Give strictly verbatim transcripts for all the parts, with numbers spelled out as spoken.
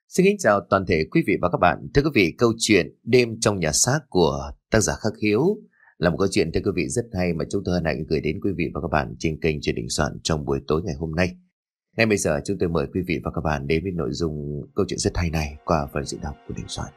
Xin kính chào toàn thể quý vị và các bạn. Thưa quý vị, câu chuyện Đêm trong nhà xác của tác giả Khắc Hiếu là một câu chuyện thưa quý vị rất hay mà chúng tôi hân hạnh gửi đến quý vị và các bạn trên kênh Chuyện Đình Soạn trong buổi tối ngày hôm nay. Ngay bây giờ chúng tôi mời quý vị và các bạn đến với nội dung câu chuyện rất hay này qua phần diễn đọc của Đình Soạn.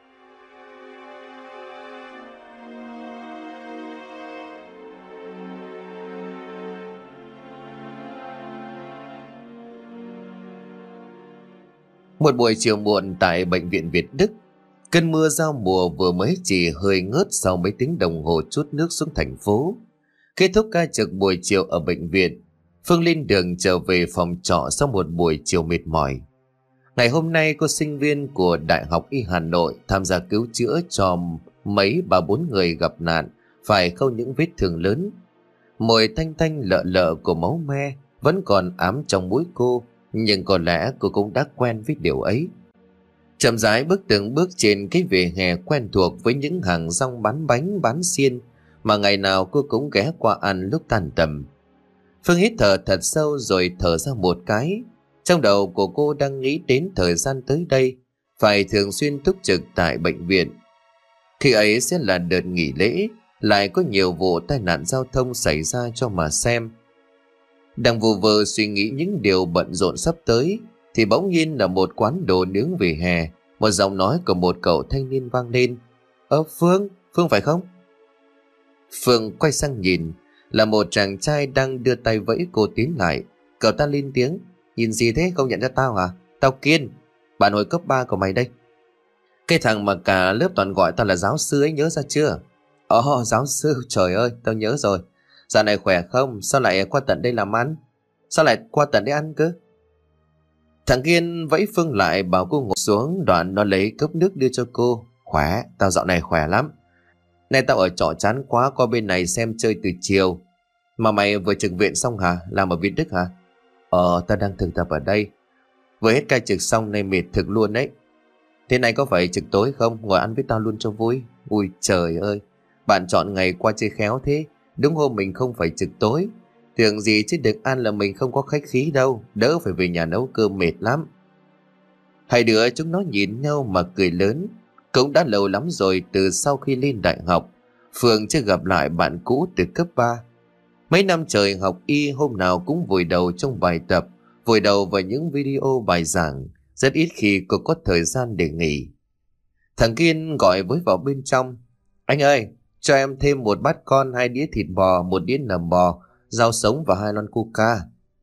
Một buổi chiều muộn tại bệnh viện Việt Đức, cơn mưa giao mùa vừa mới chỉ hơi ngớt sau mấy tiếng đồng hồ trút nước xuống thành phố. Kết thúc ca trực buổi chiều ở bệnh viện, Phương lên đường trở về phòng trọ sau một buổi chiều mệt mỏi. Ngày hôm nay cô sinh viên của Đại học Y Hà Nội tham gia cứu chữa cho mấy bà bốn người gặp nạn phải khâu những vết thương lớn. Mùi thanh thanh lợ lợ của máu me vẫn còn ám trong mũi cô, nhưng có lẽ cô cũng đã quen với điều ấy. Chậm rãi bước từng bước trên cái vỉa hè quen thuộc với những hàng rong bán bánh bán xiên mà ngày nào cô cũng ghé qua ăn lúc tan tầm. Phương hít thở thật sâu rồi thở ra một cái. Trong đầu của cô đang nghĩ đến thời gian tới đây phải thường xuyên túc trực tại bệnh viện. Khi ấy sẽ là đợt nghỉ lễ, lại có nhiều vụ tai nạn giao thông xảy ra cho mà xem. Đang vu vơ suy nghĩ những điều bận rộn sắp tới thì bỗng nhiên là một quán đồ nướng vỉa hè, một giọng nói của một cậu thanh niên vang lên. Ơ Phương, Phương phải không? Phương quay sang nhìn, là một chàng trai đang đưa tay vẫy cô tiến lại. Cậu ta lên tiếng. Nhìn gì thế, không nhận ra tao hả? Tao Kiên, bạn hồi cấp ba của mày đây. Cái thằng mà cả lớp toàn gọi tao là giáo sư ấy, nhớ ra chưa? Ồ, giáo sư, trời ơi, tao nhớ rồi. Dạo này khỏe không? Sao lại qua tận đây làm ăn? Sao lại qua tận đây ăn cơ? Thằng Kiên vẫy Phương lại bảo cô ngồi xuống, đoạn nó lấy cốc nước đưa cho cô. Khỏe, tao dạo này khỏe lắm. Nay tao ở trọ chán quá, qua bên này xem chơi từ chiều. Mà mày vừa trực viện xong hả? Làm ở Việt Đức hả? Ờ, tao đang thực tập ở đây. Vừa hết ca trực xong nay mệt thực luôn đấy. Thế này có phải trực tối không? Ngồi ăn với tao luôn cho vui. Ui trời ơi, bạn chọn ngày qua chơi khéo thế. Đúng hôm mình không phải trực tối. Tưởng gì chứ được ăn là mình không có khách khí đâu. Đỡ phải về nhà nấu cơm mệt lắm. Hai đứa chúng nó nhìn nhau mà cười lớn. Cũng đã lâu lắm rồi từ sau khi lên đại học, Phương chưa gặp lại bạn cũ từ cấp ba. Mấy năm trời học y hôm nào cũng vùi đầu trong bài tập, vùi đầu vào những video bài giảng. Rất ít khi cô có thời gian để nghỉ. Thằng Kiên gọi với vào bên trong. Anh ơi, cho em thêm một bát con, hai đĩa thịt bò, một đĩa nầm bò, rau sống và hai lon coca.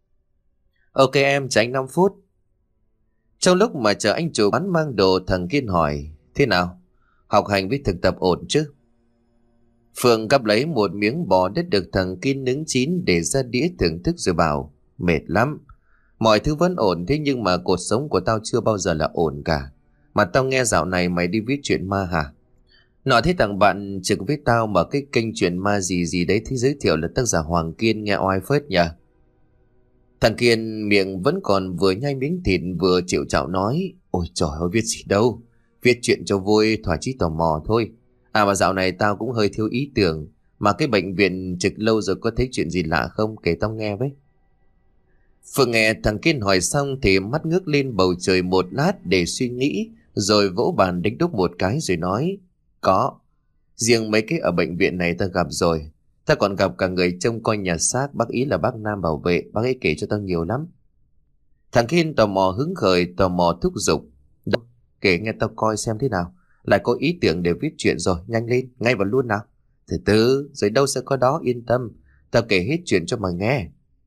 Ok em, chờ anh năm phút. Trong lúc mà chờ anh chủ bán mang đồ, thằng Kiên hỏi. Thế nào? Học hành với thực tập ổn chứ? Phương gắp lấy một miếng bò đã được thằng Kiên nướng chín để ra đĩa thưởng thức rồi bảo. Mệt lắm. Mọi thứ vẫn ổn, thế nhưng mà cuộc sống của tao chưa bao giờ là ổn cả. Mà tao nghe dạo này mày đi viết chuyện ma hả? Nói thế thằng bạn trực với tao mà cái kênh chuyện ma gì gì đấy thì giới thiệu là tác giả Hoàng Kiên, nghe oai phết nhỉ. Thằng Kiên miệng vẫn còn vừa nhai miếng thịt vừa chịu chạo nói. Ôi trời ơi, viết gì đâu. Viết chuyện cho vui, thỏa chí tò mò thôi. À mà dạo này tao cũng hơi thiếu ý tưởng. Mà cái bệnh viện trực lâu rồi, có thấy chuyện gì lạ không? Kể tao nghe với. Phương nghe thằng Kiên hỏi xong thì mắt ngước lên bầu trời một lát để suy nghĩ, rồi vỗ bàn đánh đúc một cái rồi nói. Có. Riêng mấy cái ở bệnh viện này ta gặp rồi. Ta còn gặp cả người trông coi nhà xác, bác ý là bác Nam bảo vệ. Bác ấy kể cho tao nhiều lắm. Thằng Kiên tò mò hứng khởi, tò mò thúc giục. Đâu, kể nghe tao coi xem thế nào. Lại có ý tưởng để viết chuyện rồi, nhanh lên, ngay vào luôn nào. Từ từ, rồi đâu sẽ có đó, yên tâm. Tao kể hết chuyện cho mà nghe.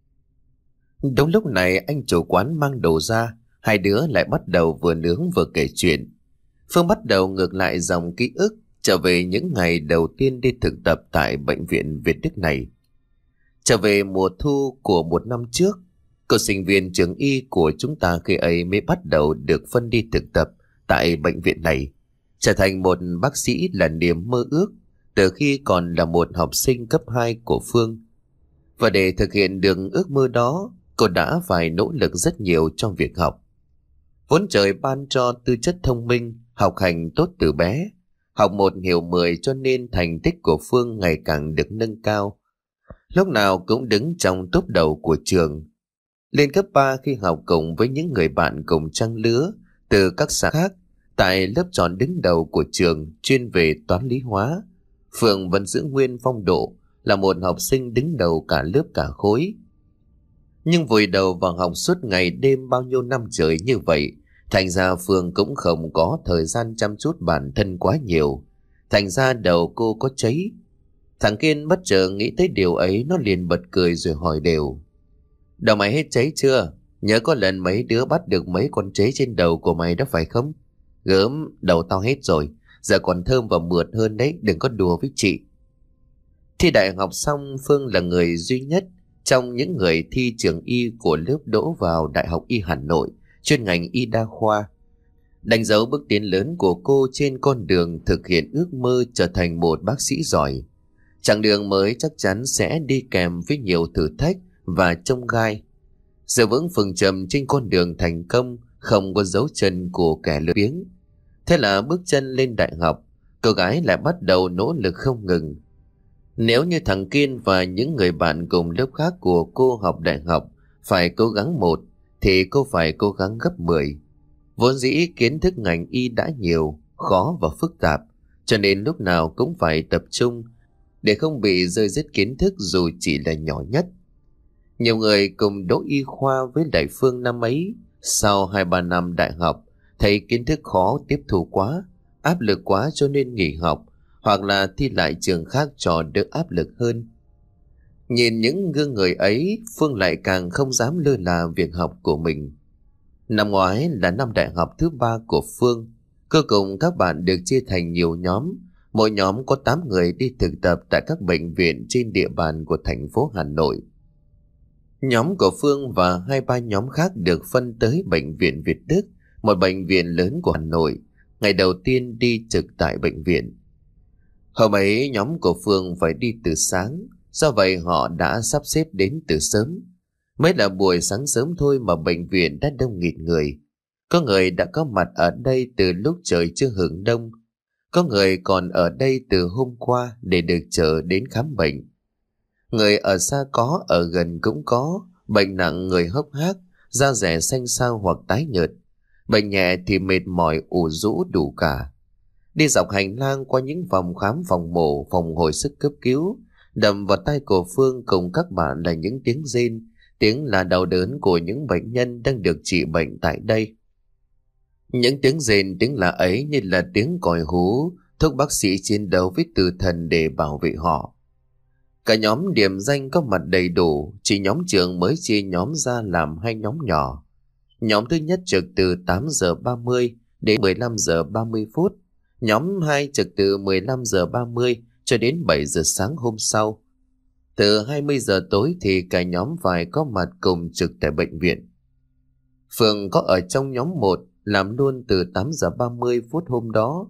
Đúng lúc này anh chủ quán mang đồ ra. Hai đứa lại bắt đầu vừa nướng vừa kể chuyện. Phương bắt đầu ngược lại dòng ký ức, trở về những ngày đầu tiên đi thực tập tại bệnh viện Việt Đức này. Trở về mùa thu của một năm trước, cô sinh viên trường y của chúng ta khi ấy mới bắt đầu được phân đi thực tập tại bệnh viện này, trở thành một bác sĩ là niềm mơ ước từ khi còn là một học sinh cấp hai của Phương. Và để thực hiện được ước mơ đó, cô đã phải nỗ lực rất nhiều trong việc học. Vốn trời ban cho tư chất thông minh, học hành tốt từ bé, học một hiểu mười cho nên thành tích của Phương ngày càng được nâng cao. Lúc nào cũng đứng trong tốp đầu của trường. Lên cấp ba khi học cùng với những người bạn cùng trang lứa, Từ các xã khác, tại lớp chọn đứng đầu của trường chuyên về toán lý hóa, Phương vẫn giữ nguyên phong độ là một học sinh đứng đầu cả lớp cả khối. Nhưng vùi đầu vào học suốt ngày đêm bao nhiêu năm trời như vậy, thành ra Phương cũng không có thời gian chăm chút bản thân quá nhiều. Thành ra đầu cô có cháy. Thằng Kiên bất chợt nghĩ tới điều ấy, nó liền bật cười rồi hỏi đều: Đầu mày hết cháy chưa? Nhớ có lần mấy đứa bắt được mấy con cháy trên đầu của mày đó phải không? Gớm, đầu tao hết rồi, giờ còn thơm và mượt hơn đấy, đừng có đùa với chị. Thi đại học xong, Phương là người duy nhất trong những người thi trường y của lớp đỗ vào Đại học Y Hà Nội, chuyên ngành y đa khoa. Đánh dấu bước tiến lớn của cô trên con đường thực hiện ước mơ trở thành một bác sĩ giỏi. Chặng đường mới chắc chắn sẽ đi kèm với nhiều thử thách và chông gai. Giữ vững phương châm trên con đường thành công, không có dấu chân của kẻ lười biếng. Thế là bước chân lên đại học, cô gái lại bắt đầu nỗ lực không ngừng. Nếu như thằng Kiên và những người bạn cùng lớp khác của cô học đại học phải cố gắng một, thì cô phải cố gắng gấp mười. Vốn dĩ kiến thức ngành y đã nhiều, khó và phức tạp, cho nên lúc nào cũng phải tập trung để không bị rơi rớt kiến thức dù chỉ là nhỏ nhất. Nhiều người cùng đỗ y khoa với Đại Phương năm ấy, sau hai ba năm đại học, thấy kiến thức khó tiếp thu quá, áp lực quá cho nên nghỉ học, hoặc là thi lại trường khác cho đỡ áp lực hơn. Nhìn những gương người ấy, Phương lại càng không dám lơ là việc học của mình. Năm ngoái là năm đại học thứ ba của Phương. Cô cùng các bạn được chia thành nhiều nhóm. Mỗi nhóm có tám người đi thực tập tại các bệnh viện trên địa bàn của thành phố Hà Nội. Nhóm của Phương và hai ba nhóm khác được phân tới Bệnh viện Việt Đức, một bệnh viện lớn của Hà Nội, ngày đầu tiên đi trực tại bệnh viện. Hôm ấy nhóm của Phương phải đi từ sáng, do vậy họ đã sắp xếp đến từ sớm. Mới là buổi sáng sớm thôi mà bệnh viện đã đông nghịt người. Có người đã có mặt ở đây từ lúc trời chưa hửng đông. Có người còn ở đây từ hôm qua để được chờ đến khám bệnh. Người ở xa có, ở gần cũng có. Bệnh nặng người hốc hác, da rẻ xanh xao hoặc tái nhợt. Bệnh nhẹ thì mệt mỏi ủ rũ đủ cả. Đi dọc hành lang qua những phòng khám, phòng mổ, phòng hồi sức cấp cứu, đầm vào tai của Phương cùng các bạn là những tiếng rên, tiếng là đau đớn của những bệnh nhân đang được trị bệnh tại đây. Những tiếng rên, tiếng là ấy như là tiếng còi hú, thúc bác sĩ chiến đấu với tử thần để bảo vệ họ. Cả nhóm điểm danh có mặt đầy đủ, chỉ nhóm trưởng mới chia nhóm ra làm hai nhóm nhỏ. Nhóm thứ nhất trực từ tám giờ ba mươi đến mười lăm giờ ba mươi phút. Nhóm hai trực từ mười lăm giờ ba mươi cho đến bảy giờ sáng hôm sau. Từ hai mươi giờ tối thì cả nhóm phải có mặt cùng trực tại bệnh viện. Phương có ở trong nhóm một, làm luôn từ tám giờ ba mươi phút hôm đó.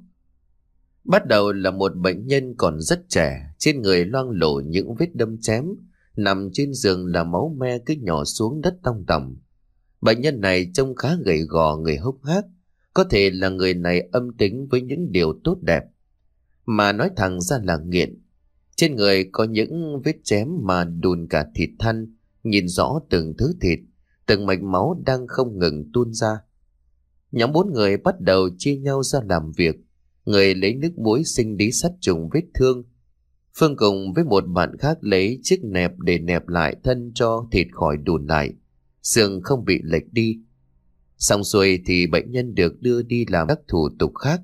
Bắt đầu là một bệnh nhân còn rất trẻ, trên người loang lổ những vết đâm chém, nằm trên giường là máu me cứ nhỏ xuống đất tong tòng. Bệnh nhân này trông khá gầy gò, người hốc hác, có thể là người này âm tính với những điều tốt đẹp, mà nói thẳng ra là nghiện. Trên người có những vết chém mà đùn cả thịt thăn, nhìn rõ từng thứ thịt, từng mạch máu đang không ngừng tuôn ra. Nhóm bốn người bắt đầu chia nhau ra làm việc. Người lấy nước muối sinh lý sát trùng vết thương. Phương cùng với một bạn khác lấy chiếc nẹp để nẹp lại thân cho thịt khỏi đùn lại, xương không bị lệch đi. Xong xuôi thì bệnh nhân được đưa đi làm các thủ tục khác.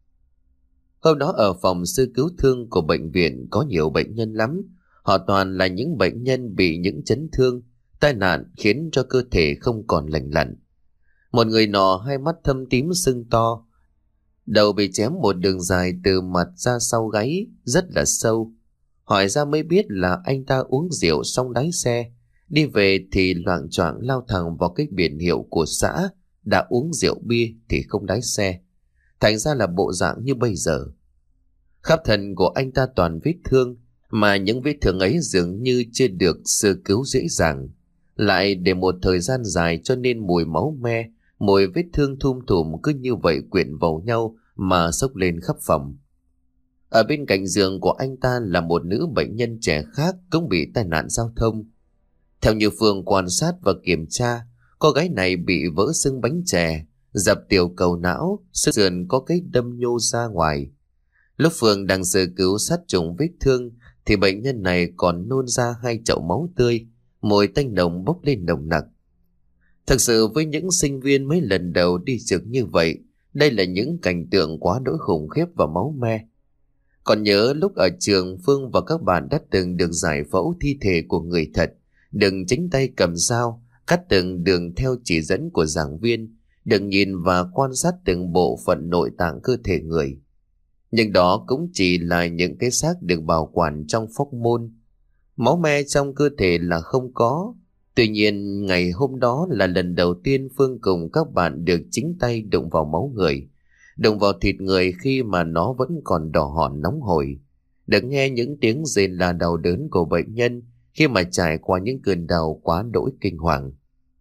Hôm đó ở phòng sơ cứu thương của bệnh viện có nhiều bệnh nhân lắm. Họ toàn là những bệnh nhân bị những chấn thương, tai nạn khiến cho cơ thể không còn lành lặn. Một người nọ hai mắt thâm tím sưng to, đầu bị chém một đường dài từ mặt ra sau gáy rất là sâu. Hỏi ra mới biết là anh ta uống rượu xong lái xe, đi về thì loạng choạng lao thẳng vào cái biển hiệu của xã, đã uống rượu bia thì không lái xe. Thành ra là bộ dạng như bây giờ. Khắp thân của anh ta toàn vết thương, mà những vết thương ấy dường như chưa được sơ cứu dễ dàng. Lại để một thời gian dài cho nên mùi máu me, mùi vết thương thum thủm cứ như vậy quyện vào nhau mà xốc lên khắp phòng. Ở bên cạnh giường của anh ta là một nữ bệnh nhân trẻ khác cũng bị tai nạn giao thông. Theo như Phương quan sát và kiểm tra, cô gái này bị vỡ xương bánh chè, dập tiểu cầu não, xương sườn có cái đâm nhô ra ngoài. Lúc Phương đang sơ cứu sát trùng vết thương thì bệnh nhân này còn nôn ra hai chậu máu tươi, mùi tanh nồng bốc lên nồng nặc. Thực sự với những sinh viên mới lần đầu đi trực như vậy, đây là những cảnh tượng quá đỗi khủng khiếp và máu me. Còn nhớ lúc ở trường, Phương và các bạn đã từng được giải phẫu thi thể của người thật, đừng chính tay cầm dao, cắt từng đường theo chỉ dẫn của giảng viên, đừng nhìn và quan sát từng bộ phận nội tạng cơ thể người. Nhưng đó cũng chỉ là những cái xác được bảo quản trong phóc môn. Máu me trong cơ thể là không có. Tuy nhiên ngày hôm đó là lần đầu tiên Phương cùng các bạn được chính tay đụng vào máu người, đụng vào thịt người khi mà nó vẫn còn đỏ hòn nóng hổi, được nghe những tiếng rên la đau đớn của bệnh nhân khi mà trải qua những cơn đau quá đỗi kinh hoàng.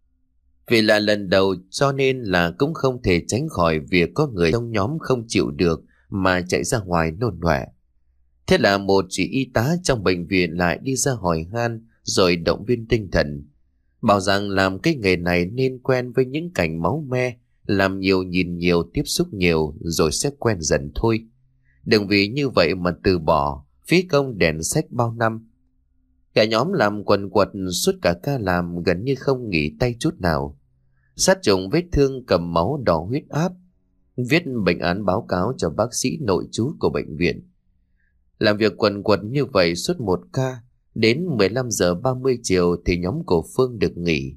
Vì là lần đầu cho nên là cũng không thể tránh khỏi việc có người trong nhóm không chịu được mà chạy ra ngoài nôn ọe. Thế là một chị y tá trong bệnh viện lại đi ra hỏi han rồi động viên tinh thần, bảo rằng làm cái nghề này nên quen với những cảnh máu me, làm nhiều nhìn nhiều tiếp xúc nhiều rồi sẽ quen dần thôi. Đừng vì như vậy mà từ bỏ, phí công đèn sách bao năm. Cả nhóm làm quần quật suốt cả ca làm, gần như không nghỉ tay chút nào. Sát trùng vết thương, cầm máu, đo huyết áp, viết bệnh án báo cáo cho bác sĩ nội trú của bệnh viện. Làm việc quần quật như vậy suốt một ca, đến mười lăm giờ ba mươi chiều thì nhóm của Phương được nghỉ.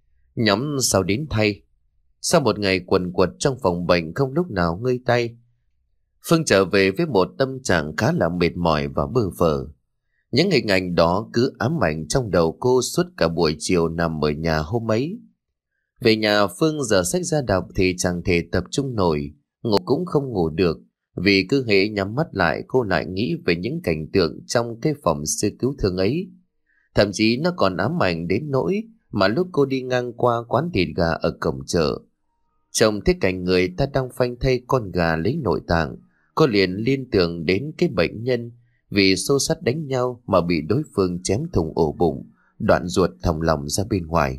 Nhóm sau đến thay. Sau một ngày quần quật trong phòng bệnh không lúc nào ngơi tay, Phương trở về với một tâm trạng khá là mệt mỏi và bơ phờ. Những hình ảnh đó cứ ám ảnh trong đầu cô suốt cả buổi chiều nằm ở nhà hôm ấy. Về nhà Phương giờ sách ra đọc thì chẳng thể tập trung nổi, ngủ cũng không ngủ được, vì cứ hễ nhắm mắt lại cô lại nghĩ về những cảnh tượng trong cái phòng sơ cứu thương ấy. Thậm chí nó còn ám ảnh đến nỗi mà lúc cô đi ngang qua quán thịt gà ở cổng chợ, trông thấy cảnh người ta đang phanh thây con gà lấy nội tạng, cô liền liên tưởng đến cái bệnh nhân vì xô xát đánh nhau mà bị đối phương chém thủng ổ bụng, đoạn ruột thòng lòng ra bên ngoài.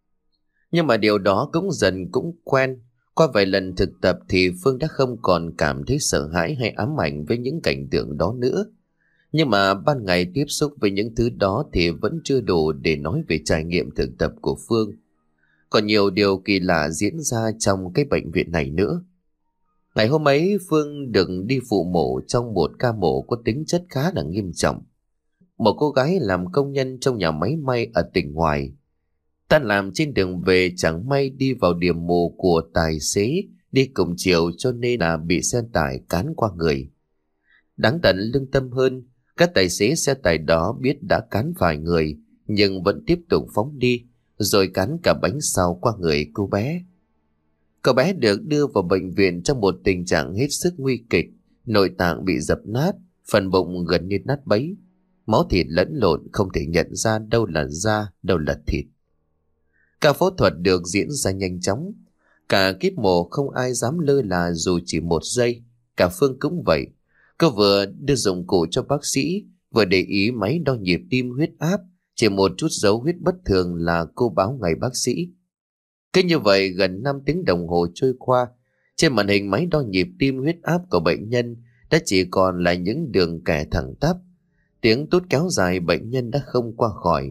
Nhưng mà điều đó cũng dần cũng quen. Qua vài lần thực tập thì Phương đã không còn cảm thấy sợ hãi hay ám ảnh với những cảnh tượng đó nữa. Nhưng mà ban ngày tiếp xúc với những thứ đó thì vẫn chưa đủ để nói về trải nghiệm thực tập của Phương. Còn nhiều điều kỳ lạ diễn ra trong cái bệnh viện này nữa. Ngày hôm ấy Phương được đi phụ mổ trong một ca mổ có tính chất khá là nghiêm trọng. Một cô gái làm công nhân trong nhà máy may ở tỉnh ngoài. Tan làm trên đường về chẳng may đi vào điểm mù của tài xế đi cùng chiều cho nên là bị xe tải cán qua người. Đáng tận lương tâm hơn, các tài xế xe tải đó biết đã cán phải người nhưng vẫn tiếp tục phóng đi, rồi cán cả bánh sau qua người cô bé. Cậu bé được đưa vào bệnh viện trong một tình trạng hết sức nguy kịch, nội tạng bị dập nát, phần bụng gần như nát bấy, máu thịt lẫn lộn không thể nhận ra đâu là da, đâu là thịt. Ca phẫu thuật được diễn ra nhanh chóng, cả kíp mổ không ai dám lơ là dù chỉ một giây. Cả Phương cũng vậy, cô vừa đưa dụng cụ cho bác sĩ, vừa để ý máy đo nhịp tim, huyết áp, chỉ một chút dấu huyết bất thường là cô báo ngay bác sĩ. Cứ như vậy gần năm tiếng đồng hồ trôi qua, trên màn hình máy đo nhịp tim, huyết áp của bệnh nhân đã chỉ còn là những đường kẻ thẳng tắp. Tiếng tút kéo dài, bệnh nhân đã không qua khỏi.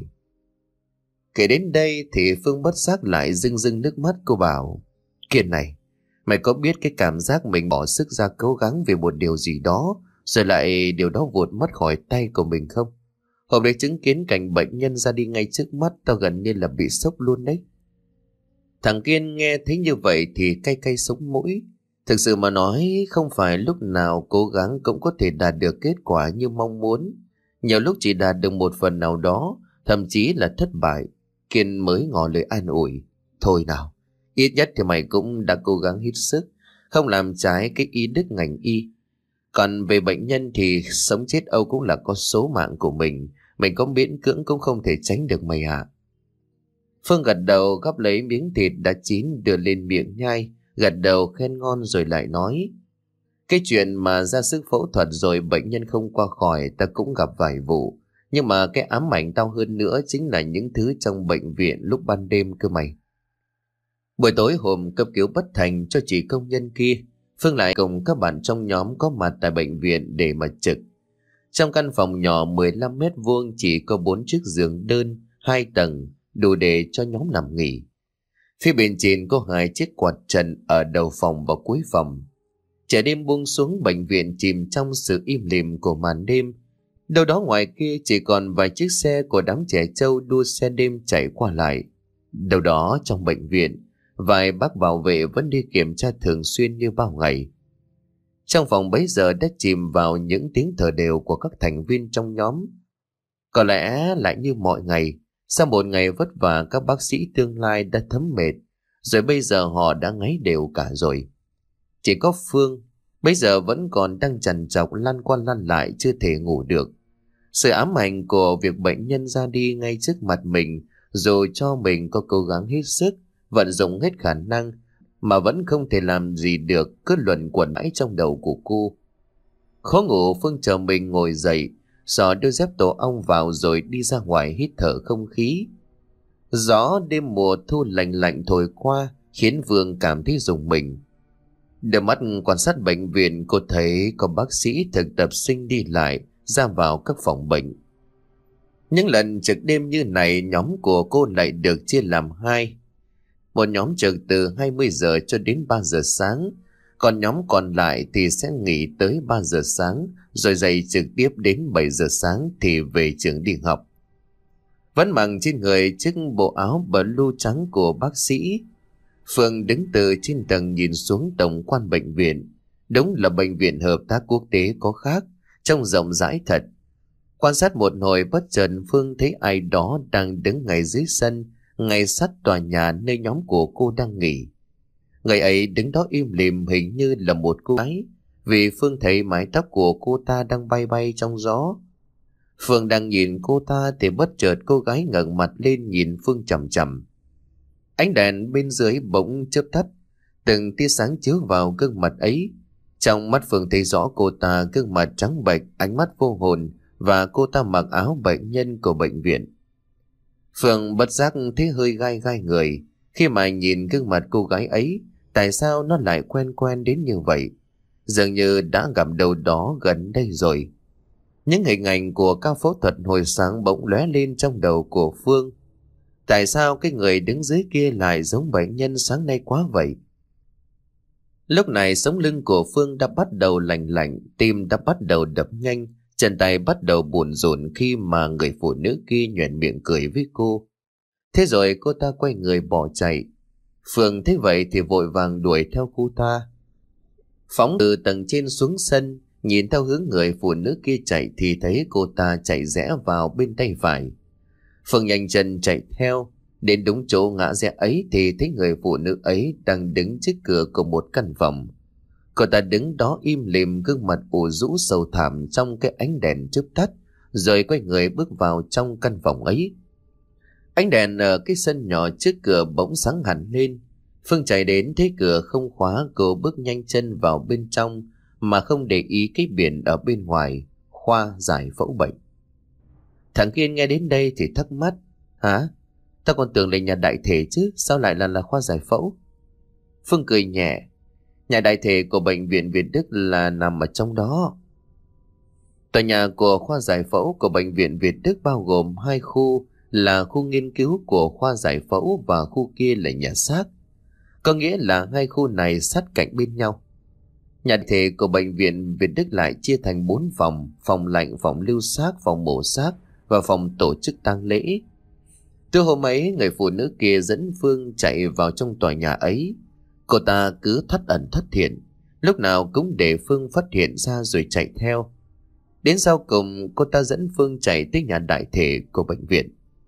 Kể đến đây thì Phương bất giác lại rưng rưng nước mắt. Cô bảo: Kiên này, mày có biết cái cảm giác mình bỏ sức ra cố gắng vì một điều gì đó rồi lại điều đó vụt mất khỏi tay của mình không? Hôm đấy chứng kiến cảnh bệnh nhân ra đi ngay trước mắt, tao gần như là bị sốc luôn đấy. Thằng Kiên nghe thấy như vậy thì cay cay sống mũi. Thực sự mà nói, không phải lúc nào cố gắng cũng có thể đạt được kết quả như mong muốn. Nhiều lúc chỉ đạt được một phần nào đó, thậm chí là thất bại, Kiên mới ngỏ lời an ủi: Thôi nào, ít nhất thì mày cũng đã cố gắng hết sức, không làm trái cái ý đức ngành y. Còn về bệnh nhân thì sống chết âu cũng là có số mạng của mình, mình có miễn cưỡng cũng không thể tránh được mày ạ. Phương gật đầu, gắp lấy miếng thịt đã chín đưa lên miệng nhai, gật đầu khen ngon rồi lại nói: Cái chuyện mà ra sức phẫu thuật rồi bệnh nhân không qua khỏi ta cũng gặp vài vụ. Nhưng mà cái ám ảnh tao hơn nữa chính là những thứ trong bệnh viện lúc ban đêm cơ mày. Buổi tối hôm cấp cứu bất thành cho chị công nhân kia, Phương lại cùng các bạn trong nhóm có mặt tại bệnh viện để mà trực. Trong căn phòng nhỏ mười lăm mét vuông chỉ có bốn chiếc giường đơn, hai tầng, đủ để cho nhóm nằm nghỉ. Phía bên trên có hai chiếc quạt trần ở đầu phòng và cuối phòng. Trời đêm buông xuống, bệnh viện chìm trong sự im lìm của màn đêm. Đâu đó ngoài kia chỉ còn vài chiếc xe của đám trẻ trâu đua xe đêm chạy qua lại. Đâu đó trong bệnh viện, vài bác bảo vệ vẫn đi kiểm tra thường xuyên như bao ngày. Trong phòng bấy giờ đã chìm vào những tiếng thở đều của các thành viên trong nhóm. Có lẽ lại như mọi ngày, sau một ngày vất vả, các bác sĩ tương lai đã thấm mệt, rồi bây giờ họ đã ngáy đều cả rồi. Chỉ có Phương bây giờ vẫn còn đang trằn trọc lăn qua lăn lại, chưa thể ngủ được. Sự ám ảnh của việc bệnh nhân ra đi ngay trước mặt mình, dù cho mình có cố gắng hết sức, vận dụng hết khả năng, mà vẫn không thể làm gì được, cứ luẩn quẩn mãi trong đầu của cô. Khó ngủ, Phương chờ mình ngồi dậy, xỏ đôi dép tổ ong vào rồi đi ra ngoài hít thở không khí. Gió đêm mùa thu lạnh lạnh thổi qua khiến Phương cảm thấy rùng mình. Đưa mắt quan sát bệnh viện, cô thấy có bác sĩ thực tập sinh đi lại ra vào các phòng bệnh. Những lần trực đêm như này, nhóm của cô lại được chia làm hai. Một nhóm trực từ hai mươi giờ cho đến ba giờ sáng, còn nhóm còn lại thì sẽ nghỉ tới ba giờ sáng, rồi dậy trực tiếp đến bảy giờ sáng thì về trường đi học. Vẫn mặc trên người chiếc bộ áo blue trắng của bác sĩ, Phương đứng từ trên tầng nhìn xuống tổng quan bệnh viện. Đúng là bệnh viện hợp tác quốc tế có khác, trông rộng rãi thật. Quan sát một hồi, bất chợt Phương thấy ai đó đang đứng ngay dưới sân, ngay sát tòa nhà nơi nhóm của cô đang nghỉ. Người ấy đứng đó im lìm, hình như là một cô gái, vì Phương thấy mái tóc của cô ta đang bay bay trong gió. Phương đang nhìn cô ta thì bất chợt cô gái ngẩng mặt lên nhìn Phương chằm chằm. Ánh đèn bên dưới bỗng chớp tắt, từng tia sáng chiếu vào gương mặt ấy. Trong mắt Phương thấy rõ cô ta gương mặt trắng bệch, ánh mắt vô hồn, và cô ta mặc áo bệnh nhân của bệnh viện. Phương bất giác thấy hơi gai gai người khi mà nhìn gương mặt cô gái ấy. Tại sao nó lại quen quen đến như vậy? Dường như đã gặp đâu đó gần đây rồi. Những hình ảnh của ca phẫu thuật hồi sáng bỗng lóe lên trong đầu của Phương. Tại sao cái người đứng dưới kia lại giống bệnh nhân sáng nay quá vậy? Lúc này sống lưng của Phương đã bắt đầu lạnh lạnh, tim đã bắt đầu đập nhanh, chân tay bắt đầu buồn rộn khi mà người phụ nữ kia nhoẻn miệng cười với cô. Thế rồi cô ta quay người bỏ chạy. Phương thấy vậy thì vội vàng đuổi theo cô ta. Phóng từ tầng trên xuống sân, nhìn theo hướng người phụ nữ kia chạy thì thấy cô ta chạy rẽ vào bên tay phải. Phương nhanh chân chạy theo, đến đúng chỗ ngã rẽ ấy thì thấy người phụ nữ ấy đang đứng trước cửa của một căn phòng. Cô ta đứng đó im lìm, gương mặt ủ rũ sầu thảm trong cái ánh đèn chớp tắt, rồi quay người bước vào trong căn phòng ấy. Ánh đèn ở cái sân nhỏ trước cửa bỗng sáng hẳn lên. Phương chạy đến thấy cửa không khóa, cô bước nhanh chân vào bên trong mà không để ý cái biển ở bên ngoài: khoa giải phẫu bệnh. Thằng Kiên nghe đến đây thì thắc mắc: hả? Tao còn tưởng là nhà đại thể chứ, sao lại là là khoa giải phẫu? Phương cười nhẹ: nhà đại thể của bệnh viện Việt Đức là nằm ở trong đó. Tòa nhà của khoa giải phẫu của bệnh viện Việt Đức bao gồm hai khu, là khu nghiên cứu của khoa giải phẫu và khu kia là nhà xác. Có nghĩa là hai khu này sát cạnh bên nhau. Nhà đại thể của bệnh viện Việt Đức lại chia thành bốn phòng: phòng lạnh, phòng lưu xác, phòng mổ xác và phòng tổ chức tang lễ. Từ hôm ấy, người phụ nữ kia dẫn Phương chạy vào trong tòa nhà ấy. Cô ta cứ thoắt ẩn thoắt hiện, lúc nào cũng để Phương phát hiện ra rồi chạy theo. Đến sau cùng, cô ta dẫn Phương chạy tới nhà đại thể của bệnh viện.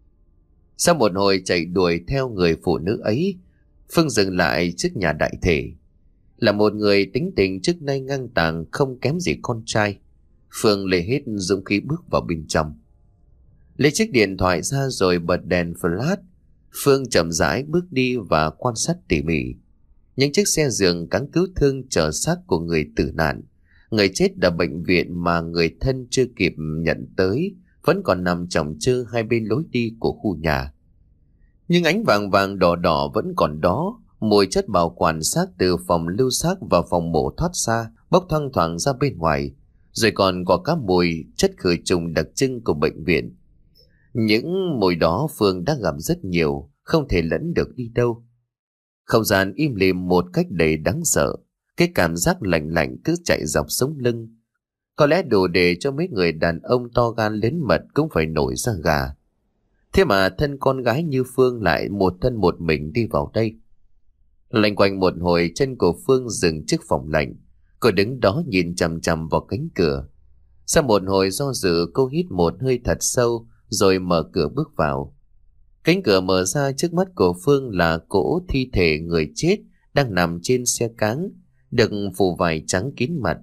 Sau một hồi chạy đuổi theo người phụ nữ ấy, Phương dừng lại trước nhà đại thể. Là một người tính tình trước nay ngang tàng không kém gì con trai, Phương lấy hết dũng khí bước vào bên trong. Lấy chiếc điện thoại ra rồi bật đèn flash. Phương chậm rãi bước đi và quan sát tỉ mỉ. Những chiếc xe giường cáng cứu thương chở xác của người tử nạn, người chết ở bệnh viện mà người thân chưa kịp nhận tới, vẫn còn nằm chồng chơ hai bên lối đi của khu nhà. Nhưng ánh vàng vàng đỏ đỏ vẫn còn đó, Mùi chất bảo quản xác từ phòng lưu xác và phòng mổ thoát ra, bốc thoang thoảng ra bên ngoài, rồi còn có các mùi chất khử trùng đặc trưng của bệnh viện. Những mùi đó Phương đã gặp rất nhiều, không thể lẫn được đi đâu. Không gian im lìm một cách đầy đáng sợ, cái cảm giác lạnh lạnh cứ chạy dọc sống lưng. Có lẽ đủ để cho mấy người đàn ông to gan lớn mật cũng phải nổi da gà. Thế mà thân con gái như Phương lại một thân một mình đi vào đây. Lanh quanh một hồi, chân của Phương dừng trước phòng lạnh. Cô đứng đó nhìn chằm chằm vào cánh cửa. Sau một hồi do dự, cô hít một hơi thật sâu rồi mở cửa bước vào. Cánh cửa mở ra, trước mắt của Phương là cỗ thi thể người chết đang nằm trên xe cáng, được phủ vải trắng kín mặt.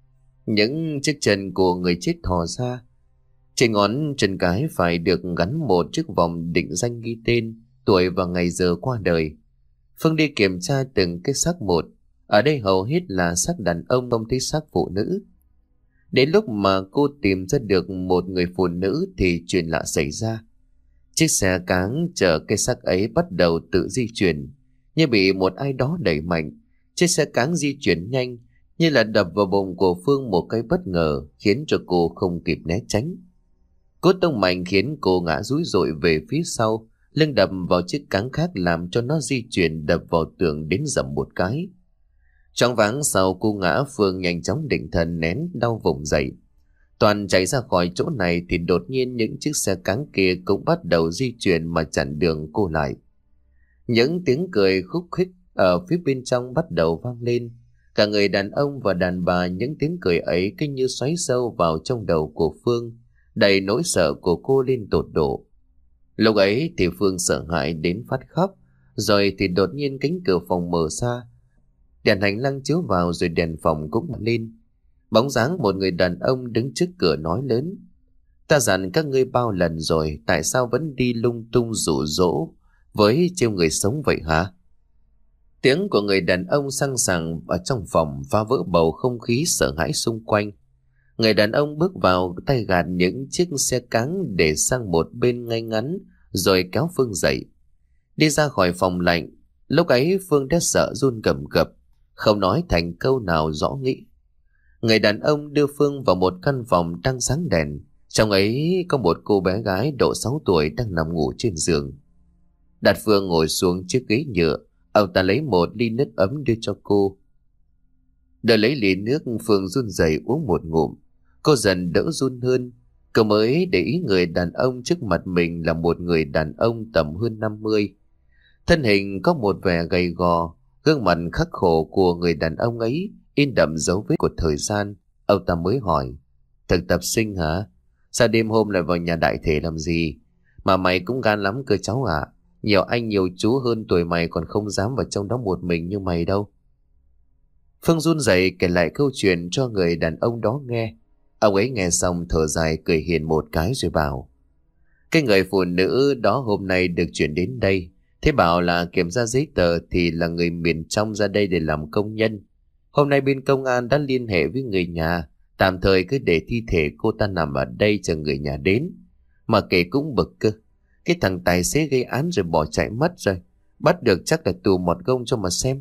Những chiếc chân của người chết thò ra. Trên ngón chân cái phải được gắn một chiếc vòng định danh ghi tên, tuổi và ngày giờ qua đời. Phương đi kiểm tra từng cái xác một. Ở đây hầu hết là xác đàn ông, không thấy xác phụ nữ. Đến lúc mà cô tìm ra được một người phụ nữ thì chuyện lạ xảy ra. Chiếc xe cáng chở cái xác ấy bắt đầu tự di chuyển, như bị một ai đó đẩy mạnh. Chiếc xe cáng di chuyển nhanh, như là đập vào bụng của Phương một cái bất ngờ, khiến cho cô không kịp né tránh. Cú tông mạnh khiến cô ngã rúi rội về phía sau, lưng đập vào chiếc cáng khác làm cho nó di chuyển đập vào tường đến dầm một cái. Choáng váng sau cú ngã, Phương nhanh chóng định thần nén đau vùng dậy. Toàn chạy ra khỏi chỗ này thì đột nhiên những chiếc xe cáng kia cũng bắt đầu di chuyển mà chặn đường cô lại. Những tiếng cười khúc khích ở phía bên trong bắt đầu vang lên. Cả người đàn ông và đàn bà, những tiếng cười ấy cứ như xoáy sâu vào trong đầu của Phương, đầy nỗi sợ của cô lên tột độ. Lúc ấy thì Phương sợ hãi đến phát khóc, rồi thì đột nhiên cánh cửa phòng mở ra. Đèn hành lang chiếu vào rồi đèn phòng cũng bật lên. Bóng dáng một người đàn ông đứng trước cửa nói lớn: "Ta dặn các ngươi bao lần rồi, tại sao vẫn đi lung tung rủ rỗ với trêu người sống vậy hả?" Tiếng của người đàn ông săng sẳng ở trong phòng phá vỡ bầu không khí sợ hãi xung quanh. Người đàn ông bước vào, tay gạt những chiếc xe cáng để sang một bên ngay ngắn, rồi kéo Phương dậy. Đi ra khỏi phòng lạnh, lúc ấy Phương đã sợ run cầm cập, không nói thành câu nào rõ nghĩ. Người đàn ông đưa Phương vào một căn phòng đang sáng đèn. Trong ấy có một cô bé gái độ sáu tuổi đang nằm ngủ trên giường. Đặt Phương ngồi xuống chiếc ghế nhựa, ông ta lấy một ly nước ấm đưa cho cô. Đợi lấy ly nước, Phương run rẩy uống một ngụm. Cô dần đỡ run hơn. Cô mới để ý người đàn ông trước mặt mình là một người đàn ông tầm hơn năm mươi. Thân hình có một vẻ gầy gò, gương mặt khắc khổ của người đàn ông ấy in đậm dấu vết của thời gian. Ông ta mới hỏi: "Thực tập sinh hả? Sao đêm hôm lại vào nhà đại thể làm gì? Mà mày cũng gan lắm cơ cháu ạ. Nhiều anh nhiều chú hơn tuổi mày còn không dám vào trong đó một mình như mày đâu." Phương run rẩy kể lại câu chuyện cho người đàn ông đó nghe. Ông ấy nghe xong thở dài cười hiền một cái rồi bảo: "Cái người phụ nữ đó hôm nay được chuyển đến đây, thế bảo là kiểm tra giấy tờ thì là người miền trong ra đây để làm công nhân. Hôm nay bên công an đã liên hệ với người nhà, tạm thời cứ để thi thể cô ta nằm ở đây chờ người nhà đến. Mà kể cũng bực cơ, cái thằng tài xế gây án rồi bỏ chạy mất rồi, bắt được chắc là tù một gông cho mà xem."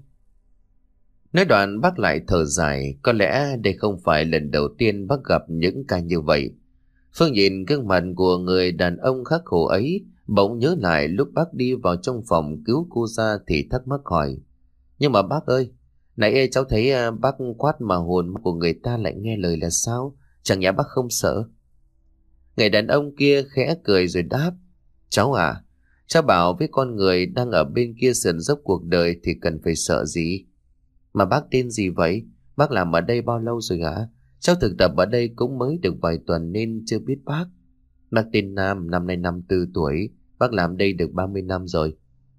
Nói đoạn bác lại thở dài, có lẽ đây không phải lần đầu tiên bác gặp những ca như vậy. Phương nhìn gương mặt của người đàn ông khắc khổ ấy, bỗng nhớ lại lúc bác đi vào trong phòng cứu cô ra thì thắc mắc hỏi: "Nhưng mà bác ơi, nãy cháu thấy bác quát mà hồn của người ta lại nghe lời là sao? Chẳng nhẽ bác không sợ?" Người đàn ông kia khẽ cười rồi đáp: "Cháu à, cháu bảo với con người đang ở bên kia sườn dốc cuộc đời thì cần phải sợ gì? Mà bác tên gì vậy? Bác làm ở đây bao lâu rồi hả? Cháu thực tập ở đây cũng mới được vài tuần nên chưa biết bác." "Bác tên Nam, năm nay năm mươi tư tuổi, bác làm đây được ba mươi năm rồi."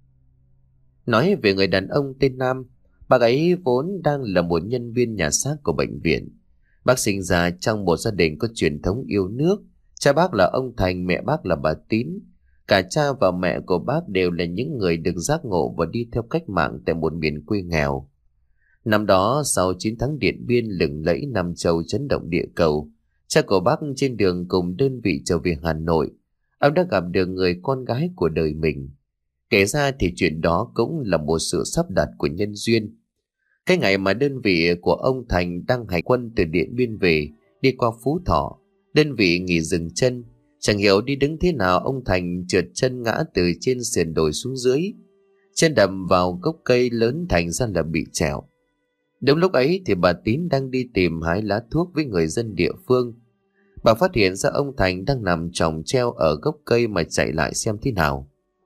Nói về người đàn ông tên Nam, bác ấy vốn đang là một nhân viên nhà xác của bệnh viện. Bác sinh ra trong một gia đình có truyền thống yêu nước. Cha bác là ông Thành, mẹ bác là bà Tín. Cả cha và mẹ của bác đều là những người được giác ngộ và đi theo cách mạng tại một miền quê nghèo. Năm đó, sau chiến thắng Điện Biên lừng lẫy Nam Châu chấn động địa cầu, cha của bác trên đường cùng đơn vị trở về Hà Nội, ông đã gặp được người con gái của đời mình. Kể ra thì chuyện đó cũng là một sự sắp đặt của nhân duyên. Cái ngày mà đơn vị của ông Thành đang hành quân từ Điện Biên về, đi qua Phú Thọ, đơn vị nghỉ dừng chân. Chẳng hiểu đi đứng thế nào, ông Thành trượt chân ngã từ trên sườn đồi xuống dưới. Chân đầm vào gốc cây lớn thành ra là bị trẹo. Đúng lúc ấy thì bà Tín đang đi tìm hái lá thuốc với người dân địa phương. Bà phát hiện ra ông Thành đang nằm chồng treo ở gốc cây mà chạy lại xem thế nào.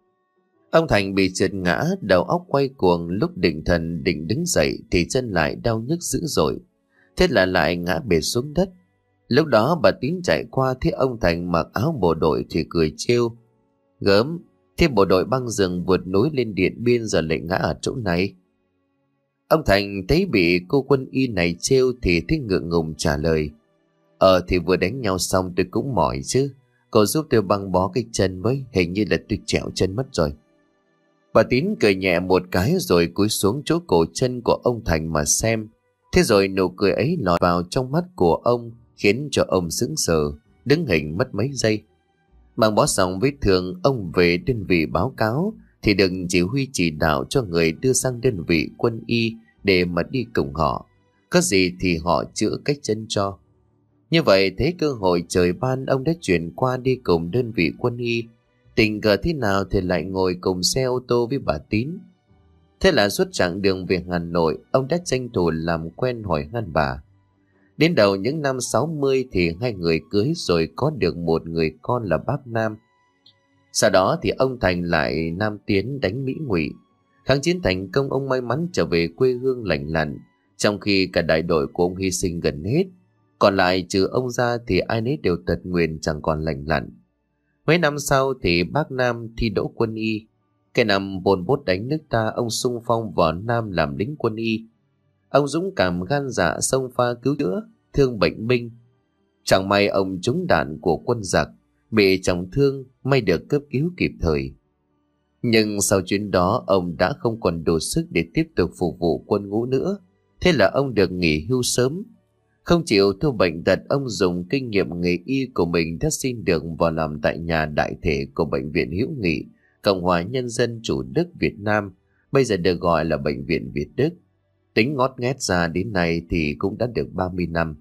Ông Thành bị trượt ngã, đầu óc quay cuồng, lúc định thần định đứng dậy thì chân lại đau nhức dữ dội. Thế là lại ngã bệt xuống đất. Lúc đó bà Tín chạy qua thấy ông Thành mặc áo bộ đội thì cười trêu. Gớm, thế bộ đội băng rừng vượt núi lên Điện Biên giờ lại ngã ở chỗ này. Ông Thành thấy bị cô quân y này trêu thì thích ngượng ngùng trả lời. Ờ thì vừa đánh nhau xong tôi cũng mỏi chứ. Cậu giúp tôi băng bó cái chân với, hình như là tôi trẹo chân mất rồi. Bà Tín cười nhẹ một cái rồi cúi xuống chỗ cổ chân của ông Thành mà xem. Thế rồi nụ cười ấy lọt vào trong mắt của ông, khiến cho ông sững sờ, đứng hình mất mấy giây. Băng bó xong vết thương, ông về đơn vị báo cáo thì được chỉ huy chỉ đạo cho người đưa sang đơn vị quân y để mà đi cùng họ. Có gì thì họ chữa cách chân cho. Như vậy thế cơ hội trời ban, ông đã chuyển qua đi cùng đơn vị quân y. Tình cờ thế nào thì lại ngồi cùng xe ô tô với bà Tín. Thế là suốt chặng đường về Hà Nội, ông đã tranh thủ làm quen hỏi han bà. Đến đầu những năm sáu mươi thì hai người cưới rồi có được một người con là bác Nam. Sau đó thì ông Thành lại nam tiến đánh Mỹ Ngụy. Kháng chiến thành công, ông may mắn trở về quê hương lành lặn, trong khi cả đại đội của ông hy sinh gần hết. Còn lại trừ ông ra thì ai nấy đều tật nguyền chẳng còn lành lặn. Mấy năm sau thì bác Nam thi đỗ quân y. Cái năm Pol Pot đánh nước ta, ông xung phong vào Nam làm lính quân y. Ông dũng cảm gan dạ xông pha cứu chữa thương bệnh binh. Chẳng may ông trúng đạn của quân giặc, bị trọng thương, may được cấp cứu kịp thời. Nhưng sau chuyến đó ông đã không còn đủ sức để tiếp tục phục vụ quân ngũ nữa. Thế là ông được nghỉ hưu sớm. Không chịu thua bệnh tật, ông dùng kinh nghiệm nghề y của mình đã xin được vào làm tại nhà đại thể của Bệnh viện Hữu nghị Cộng hòa Nhân dân Chủ Đức Việt Nam, bây giờ được gọi là Bệnh viện Việt Đức. Tính ngót nghét ra đến nay thì cũng đã được ba mươi năm.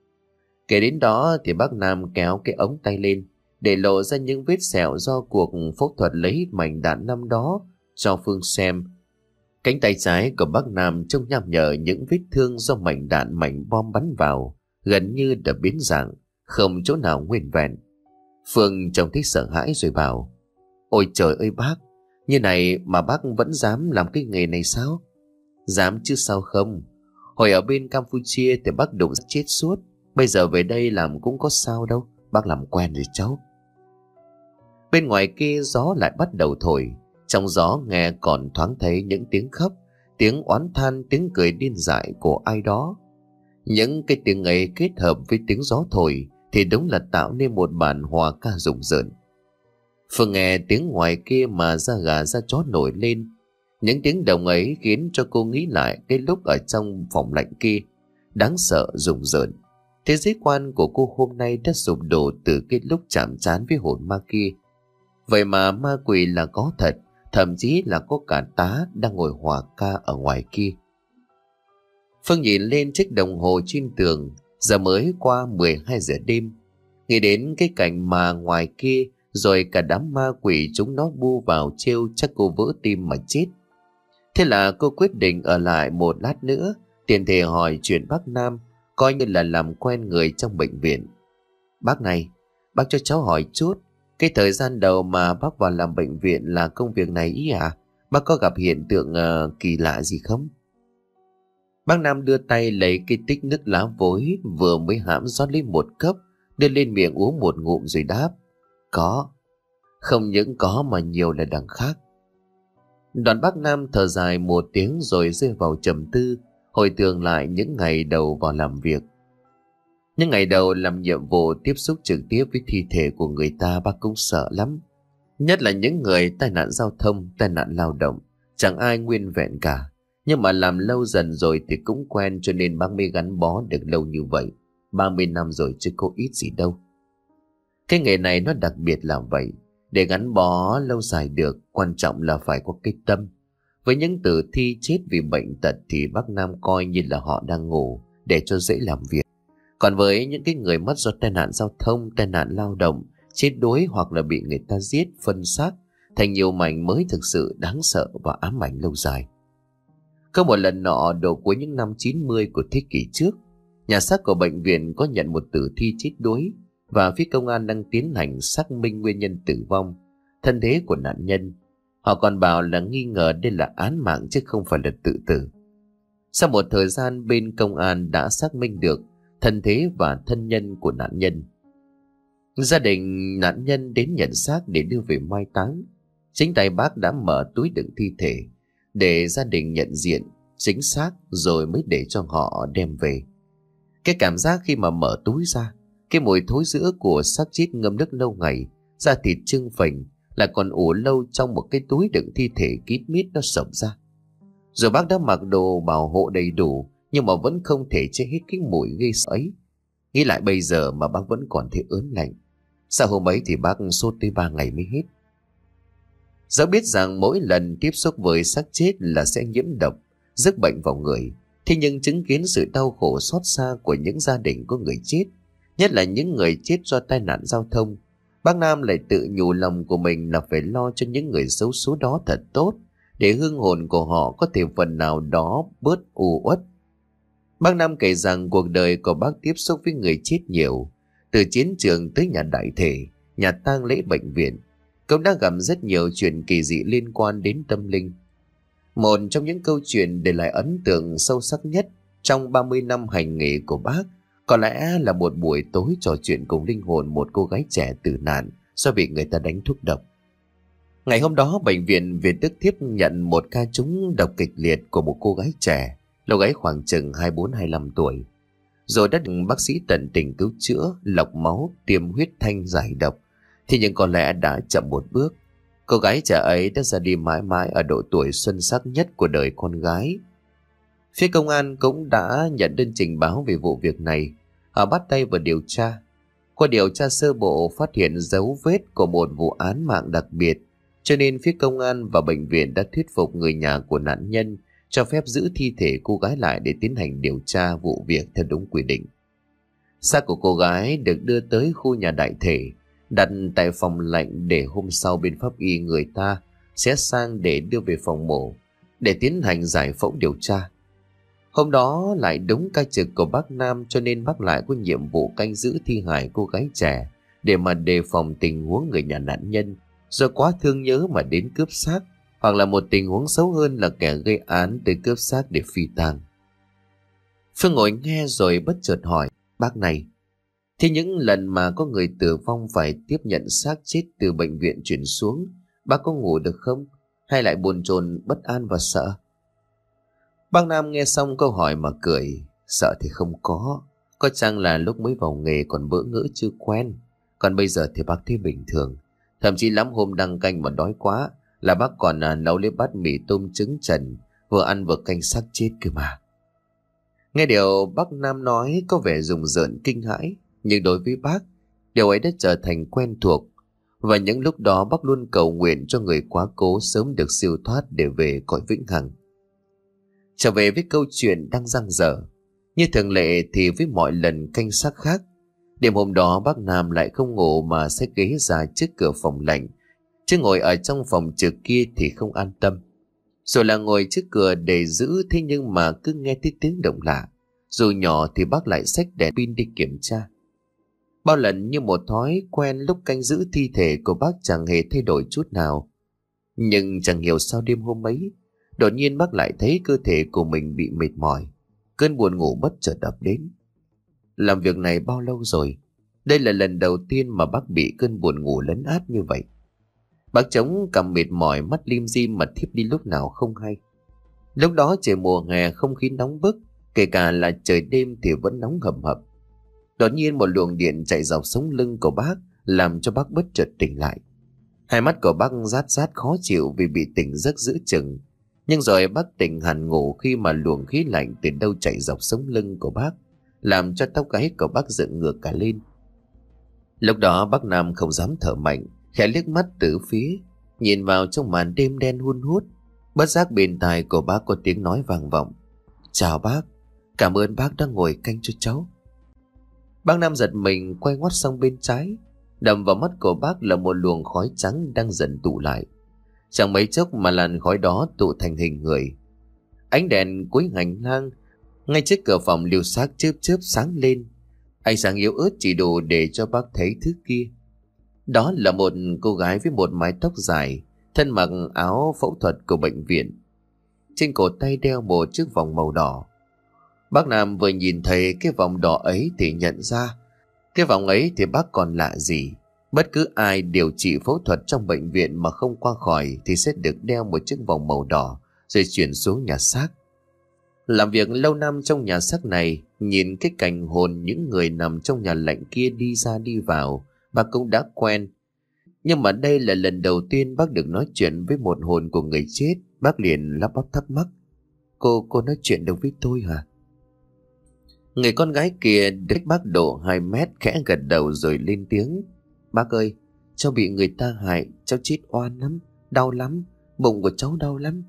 Kể đến đó thì bác Nam kéo cái ống tay lên để lộ ra những vết sẹo do cuộc phẫu thuật lấy mảnh đạn năm đó cho Phương xem. Cánh tay trái của bác Nam trông nham nhở những vết thương do mảnh đạn mảnh bom bắn vào, gần như đã biến dạng, không chỗ nào nguyên vẹn. Phương trông thấy sợ hãi rồi bảo: Ôi trời ơi bác, như này mà bác vẫn dám làm cái nghề này sao? Dám chứ sao không. Hồi ở bên Campuchia thì bác đụng chết suốt, bây giờ về đây làm cũng có sao đâu, bác làm quen rồi cháu. Bên ngoài kia gió lại bắt đầu thổi. Trong gió nghe còn thoáng thấy những tiếng khóc, tiếng oán than, tiếng cười điên dại của ai đó. Những cái tiếng ấy kết hợp với tiếng gió thổi thì đúng là tạo nên một bản hòa ca rùng rợn. Phương nghe tiếng ngoài kia mà da gà da chó nổi lên. Những tiếng đồng ấy khiến cho cô nghĩ lại cái lúc ở trong phòng lạnh kia, đáng sợ rùng rợn. Thế giới quan của cô hôm nay đã sụp đổ từ cái lúc chạm trán với hồn ma kia. Vậy mà ma quỷ là có thật, thậm chí là có cả tá đang ngồi hòa ca ở ngoài kia. Phương nhìn lên chiếc đồng hồ trên tường, giờ mới qua mười hai giờ đêm. Nghĩ đến cái cảnh mà ngoài kia, rồi cả đám ma quỷ chúng nó bu vào trêu, chắc cô vỡ tim mà chết. Thế là cô quyết định ở lại một lát nữa, tiện thể hỏi chuyện bác Nam, coi như là làm quen người trong bệnh viện. Bác này, bác cho cháu hỏi chút, cái thời gian đầu mà bác vào làm bệnh viện là công việc này ý à? Bác có gặp hiện tượng uh, kỳ lạ gì không? Bác Nam đưa tay lấy cái tích nước lá vối vừa mới hãm rót lên một cốc, đưa lên miệng uống một ngụm rồi đáp: Có. Không những có mà nhiều là đằng khác. Đoàn bác Nam thở dài một tiếng rồi rơi vào trầm tư, hồi tưởng lại những ngày đầu vào làm việc. Những ngày đầu làm nhiệm vụ tiếp xúc trực tiếp với thi thể của người ta, bác cũng sợ lắm. Nhất là những người tai nạn giao thông, tai nạn lao động, chẳng ai nguyên vẹn cả. Nhưng mà làm lâu dần rồi thì cũng quen, cho nên bác mới gắn bó được lâu như vậy. ba mươi năm rồi chứ có ít gì đâu. Cái nghề này nó đặc biệt là vậy. Để gắn bó lâu dài được, quan trọng là phải có cái tâm. Với những tử thi chết vì bệnh tật thì bác Nam coi như là họ đang ngủ để cho dễ làm việc. Còn với những cái người mất do tai nạn giao thông, tai nạn lao động, chết đuối hoặc là bị người ta giết, phân xác thành nhiều mảnh mới thực sự đáng sợ và ám ảnh lâu dài. Có một lần nọ đầu cuối những năm chín mươi của thế kỷ trước, nhà xác của bệnh viện có nhận một tử thi chết đuối và phía công an đang tiến hành xác minh nguyên nhân tử vong, thân thế của nạn nhân. Họ còn bảo là nghi ngờ đây là án mạng chứ không phải là tự tử. Sau một thời gian bên công an đã xác minh được thân thế và thân nhân của nạn nhân. Gia đình nạn nhân đến nhận xác để đưa về mai táng. Chính tay bác đã mở túi đựng thi thể để gia đình nhận diện chính xác rồi mới để cho họ đem về. Cái cảm giác khi mà mở túi ra, cái mùi thối rữa của xác chết ngâm nước lâu ngày, da thịt trưng phình là còn ủ lâu trong một cái túi đựng thi thể kín mít nó sộc ra. Rồi bác đã mặc đồ bảo hộ đầy đủ nhưng mà vẫn không thể che hết cái mùi ghê sợ ấy. Nghĩ lại bây giờ mà bác vẫn còn thấy ớn lạnh. Sau hôm ấy thì bác sốt tới ba ngày mới hết. Dẫu biết rằng mỗi lần tiếp xúc với xác chết là sẽ nhiễm độc, rước bệnh vào người, thế nhưng chứng kiến sự đau khổ xót xa của những gia đình có người chết, nhất là những người chết do tai nạn giao thông, bác Nam lại tự nhủ lòng của mình là phải lo cho những người xấu số đó thật tốt, để hương hồn của họ có thể phần nào đó bớt u uất. Bác Nam kể rằng cuộc đời của bác tiếp xúc với người chết nhiều, từ chiến trường tới nhà đại thể, nhà tang lễ, bệnh viện, cũng đã gặp rất nhiều chuyện kỳ dị liên quan đến tâm linh. Một trong những câu chuyện để lại ấn tượng sâu sắc nhất trong ba mươi năm hành nghề của bác có lẽ là một buổi tối trò chuyện cùng linh hồn một cô gái trẻ tử nạn do bị người ta đánh thuốc độc. Ngày hôm đó, bệnh viện Việt Đức tiếp nhận một ca trúng độc kịch liệt của một cô gái trẻ, cô gái khoảng chừng hai mươi bốn hai mươi lăm tuổi. Rồi đã được bác sĩ tận tình cứu chữa, lọc máu, tiêm huyết thanh giải độc. Thì nhưng có lẽ đã chậm một bước. Cô gái trẻ ấy đã ra đi mãi mãi ở độ tuổi xuân sắc nhất của đời con gái. Phía công an cũng đã nhận đơn trình báo về vụ việc này. Họ bắt tay vào điều tra. Qua điều tra sơ bộ phát hiện dấu vết của một vụ án mạng đặc biệt, cho nên phía công an và bệnh viện đã thuyết phục người nhà của nạn nhân cho phép giữ thi thể cô gái lại để tiến hành điều tra vụ việc theo đúng quy định. Xác của cô gái được đưa tới khu nhà đại thể, đặt tại phòng lạnh để hôm sau bên pháp y người ta sẽ sang để đưa về phòng mổ để tiến hành giải phẫu điều tra. Hôm đó lại đúng ca trực của bác Nam, cho nên bác lại có nhiệm vụ canh giữ thi hài cô gái trẻ để mà đề phòng tình huống người nhà nạn nhân do quá thương nhớ mà đến cướp xác, hoặc là một tình huống xấu hơn là kẻ gây án tới cướp xác để phi tang. Phương ngồi nghe rồi bất chợt hỏi: "Bác này, thế những lần mà có người tử vong phải tiếp nhận xác chết từ bệnh viện chuyển xuống, bác có ngủ được không? Hay lại bồn chồn, bất an và sợ?" Bác Nam nghe xong câu hỏi mà cười: "Sợ thì không có, có chăng là lúc mới vào nghề còn bỡ ngỡ chưa quen, còn bây giờ thì bác thấy bình thường. Thậm chí lắm hôm đăng canh mà đói quá là bác còn à, nấu lấy bát mì tôm trứng trần, vừa ăn vừa canh xác chết cơ mà." Nghe điều bác Nam nói có vẻ rùng rợn kinh hãi, nhưng đối với bác, điều ấy đã trở thành quen thuộc. Và những lúc đó bác luôn cầu nguyện cho người quá cố sớm được siêu thoát để về cõi vĩnh hằng. Trở về với câu chuyện đang dang dở, như thường lệ thì với mọi lần canh xác khác, đêm hôm đó bác Nam lại không ngủ mà xách ghế ra trước cửa phòng lạnh, chứ ngồi ở trong phòng trực kia thì không an tâm. Rồi là ngồi trước cửa để giữ, thế nhưng mà cứ nghe thấy tiếng động lạ, dù nhỏ thì bác lại xách đèn pin đi kiểm tra. Bao lần như một thói quen, lúc canh giữ thi thể của bác chẳng hề thay đổi chút nào. Nhưng chẳng hiểu sao đêm hôm ấy, đột nhiên bác lại thấy cơ thể của mình bị mệt mỏi, cơn buồn ngủ bất chợt ập đến. Làm việc này bao lâu rồi, đây là lần đầu tiên mà bác bị cơn buồn ngủ lấn át như vậy. Bác chống cằm mệt mỏi, mắt lim dim mà thiếp đi lúc nào không hay. Lúc đó trời mùa hè, không khí nóng bức, kể cả là trời đêm thì vẫn nóng hầm hập. Đột nhiên một luồng điện chạy dọc sống lưng của bác, làm cho bác bất chợt tỉnh lại. Hai mắt của bác rát rát khó chịu vì bị tỉnh giấc giữa chừng. Nhưng rồi bác tỉnh hẳn ngủ khi mà luồng khí lạnh từ đâu chạy dọc sống lưng của bác, làm cho tóc gáy của bác dựng ngược cả lên. Lúc đó bác Nam không dám thở mạnh khẽ liếc mắt từ phía, nhìn vào trong màn đêm đen hun hút. Bất giác bên tai của bác có tiếng nói vang vọng: "Chào bác, cảm ơn bác đã ngồi canh cho cháu." Bác Nam giật mình quay ngoắt sang bên trái. Đầm vào mắt của bác là một luồng khói trắng đang dần tụ lại. Chẳng mấy chốc mà làn khói đó tụ thành hình người. Ánh đèn cuối hành lang ngay trước cửa phòng liêu xác chớp chớp sáng lên. Ánh sáng yếu ớt chỉ đủ để cho bác thấy thứ kia. Đó là một cô gái với một mái tóc dài, thân mặc áo phẫu thuật của bệnh viện. Trên cổ tay đeo một chiếc vòng màu đỏ. Bác Nam vừa nhìn thấy cái vòng đỏ ấy thì nhận ra cái vòng ấy thì bác còn lạ gì. Bất cứ ai điều trị phẫu thuật trong bệnh viện mà không qua khỏi thì sẽ được đeo một chiếc vòng màu đỏ rồi chuyển xuống nhà xác. Làm việc lâu năm trong nhà xác này, nhìn cái cảnh hồn những người nằm trong nhà lạnh kia đi ra đi vào, bác cũng đã quen. Nhưng mà đây là lần đầu tiên bác được nói chuyện với một hồn của người chết. Bác liền lắp bắp thắc mắc: Cô, cô nói chuyện được với tôi hả? Người con gái kia cách bác độ hai mét khẽ gật đầu rồi lên tiếng: Bác ơi, cháu bị người ta hại, cháu chết oan lắm, đau lắm, bụng của cháu đau lắm.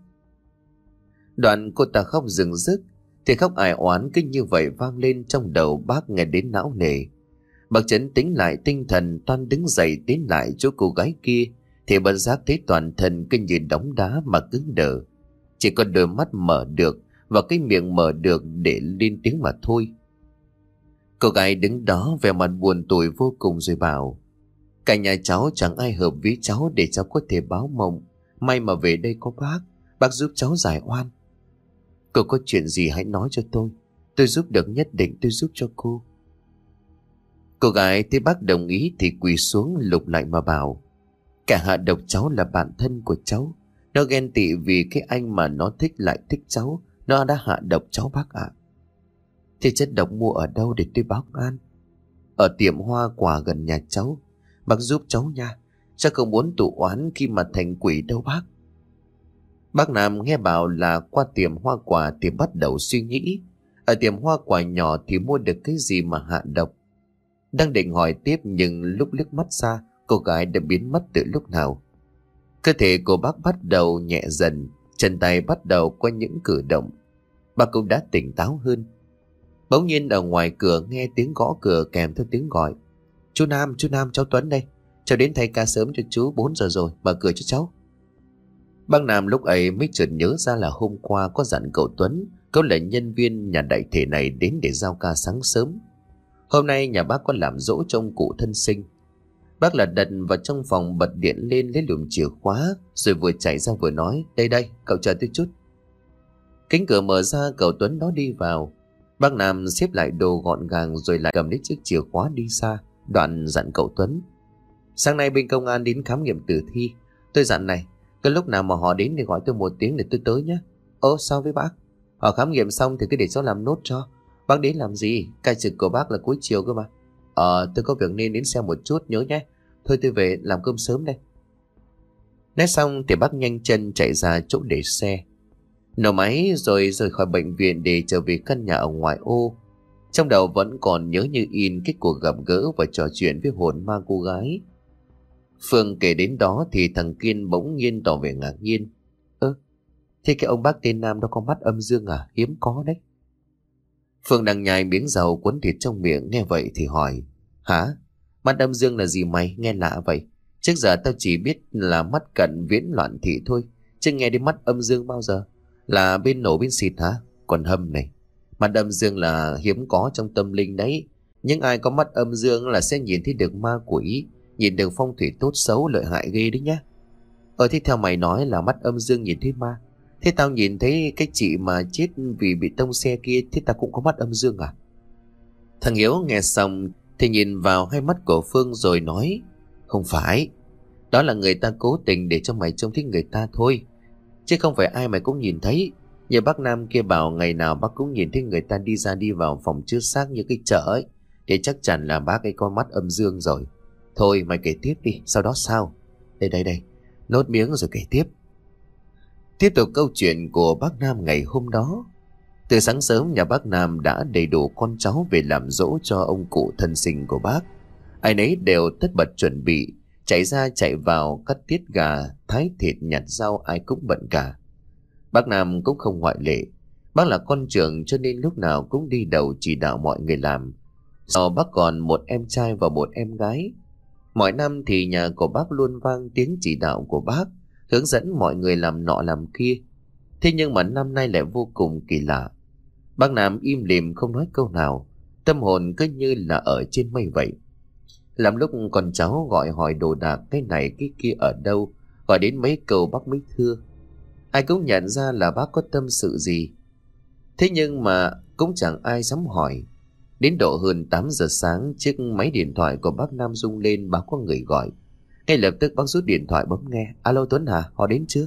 Đoạn cô ta khóc rừng rức, thì khóc ai oán kinh như vậy vang lên trong đầu bác nghe đến não nề. Bác chấn tĩnh lại tinh thần, toan đứng dậy tiến lại chỗ cô gái kia, thì bất giác thấy toàn thân kinh như đóng đá mà cứng đờ. Chỉ có đôi mắt mở được và cái miệng mở được để lên tiếng mà thôi. Cô gái đứng đó vẻ mặt buồn tủi vô cùng rồi bảo: Cả nhà cháu chẳng ai hợp với cháu để cháu có thể báo mộng. May mà về đây có bác, bác giúp cháu giải oan. Cô có chuyện gì hãy nói cho tôi, tôi giúp được nhất định tôi giúp cho cô. Cô gái thấy bác đồng ý thì quỳ xuống lục lại mà bảo: Kẻ hạ độc cháu là bạn thân của cháu. Nó ghen tị vì cái anh mà nó thích lại thích cháu. Nó đã hạ độc cháu bác ạ. À. Thế chất độc mua ở đâu để tôi báo an? Ở tiệm hoa quả gần nhà cháu. Bác giúp cháu nha. Cháu không muốn tụ oán khi mà thành quỷ đâu bác. Bác Nam nghe bảo là qua tiệm hoa quả thì bắt đầu suy nghĩ. Ở tiệm hoa quả nhỏ thì mua được cái gì mà hạ độc? Đang định hỏi tiếp nhưng lúc liếc mắt ra, cô gái đã biến mất từ lúc nào. Cơ thể của bác bắt đầu nhẹ dần, chân tay bắt đầu có những cử động. Bác cũng đã tỉnh táo hơn. Bỗng nhiên ở ngoài cửa nghe tiếng gõ cửa kèm theo tiếng gọi: Chú Nam, chú Nam, cháu Tuấn đây. Cháu đến thay ca sớm cho chú, bốn giờ rồi, mở cửa cho cháu. Bác Nam lúc ấy mới chợt nhớ ra là hôm qua có dặn cậu Tuấn, cậu là nhân viên nhà đại thể này đến để giao ca sáng sớm. Hôm nay nhà bác có làm dỗ cho ông cụ thân sinh. Bác là đặt vào trong phòng, bật điện lên lấy lùm chìa khóa, rồi vừa chạy ra vừa nói: Đây đây, cậu chờ tôi chút. Cánh cửa mở ra, cậu Tuấn đó đi vào. Bác Nam xếp lại đồ gọn gàng rồi lại cầm lấy chiếc chìa khóa đi xa. Đoạn dặn cậu Tuấn: Sáng nay bên công an đến khám nghiệm tử thi. Tôi dặn này, cái lúc nào mà họ đến thì gọi tôi một tiếng để tôi tới nhé. Ơ sao với bác? Họ khám nghiệm xong thì cứ để cháu làm nốt cho. Bác đến làm gì? Ca trực của bác là cuối chiều cơ mà. Ờ tôi có việc nên đến xem một chút nhớ nhé. Thôi tôi về làm cơm sớm đây. Nói xong thì bác nhanh chân chạy ra chỗ để xe, nổ máy rồi rời khỏi bệnh viện để trở về căn nhà ở ngoại ô. Trong đầu vẫn còn nhớ như in cái cuộc gặp gỡ và trò chuyện với hồn ma cô gái. Phương kể đến đó thì thằng Kiên bỗng nhiên tỏ vẻ ngạc nhiên: Ơ, thế cái ông bác tên Nam đó có mắt âm dương à? Hiếm có đấy. Phương đang nhai miếng dầu cuốn thịt trong miệng, nghe vậy thì hỏi: Hả? Mắt âm dương là gì mày? Nghe lạ vậy. Trước giờ tao chỉ biết là mắt cận viễn loạn thị thôi, chứ nghe đến mắt âm dương bao giờ. Là bên nổ bên xịt hả? Còn hâm này, mắt âm dương là hiếm có trong tâm linh đấy. Nhưng ai có mắt âm dương là sẽ nhìn thấy được ma quỷ, nhìn được phong thủy tốt xấu lợi hại ghê đấy nhá. Ờ thế theo mày nói là mắt âm dương nhìn thấy ma, thế tao nhìn thấy cái chị mà chết vì bị tông xe kia, thế tao cũng có mắt âm dương à? Thằng Hiếu nghe xong thì nhìn vào hai mắt của Phương rồi nói: Không phải, đó là người ta cố tình để cho mày trông thấy người ta thôi, chứ không phải ai mày cũng nhìn thấy. Như bác Nam kia bảo ngày nào bác cũng nhìn thấy người ta đi ra đi vào phòng chứa xác như cái chợ ấy, thì chắc chắn là bác ấy có mắt âm dương rồi. Thôi mày kể tiếp đi, sau đó sao? Đây đây đây, nốt miếng rồi kể tiếp. Tiếp tục câu chuyện của bác Nam ngày hôm đó. Từ sáng sớm nhà bác Nam đã đầy đủ con cháu về làm dỗ cho ông cụ thân sinh của bác. Ai nấy đều tất bật chuẩn bị, chạy ra chạy vào cắt tiết gà, thái thịt, nhặt rau, ai cũng bận cả. Bác Nam cũng không ngoại lệ. Bác là con trưởng cho nên lúc nào cũng đi đầu chỉ đạo mọi người làm. Sau bác còn một em trai và một em gái. Mọi năm thì nhà của bác luôn vang tiếng chỉ đạo của bác, hướng dẫn mọi người làm nọ làm kia. Thế nhưng mà năm nay lại vô cùng kỳ lạ. Bác Nam im lìm không nói câu nào, tâm hồn cứ như là ở trên mây vậy. Làm lúc con cháu gọi hỏi đồ đạc cái này cái kia ở đâu, gọi đến mấy câu bác mới thưa. Ai cũng nhận ra là bác có tâm sự gì. Thế nhưng mà cũng chẳng ai dám hỏi. Đến độ hơn tám giờ sáng, chiếc máy điện thoại của bác Nam rung lên báo có người gọi. Ngay lập tức bác rút điện thoại bấm nghe. Alo Tuấn hả? Họ đến chưa?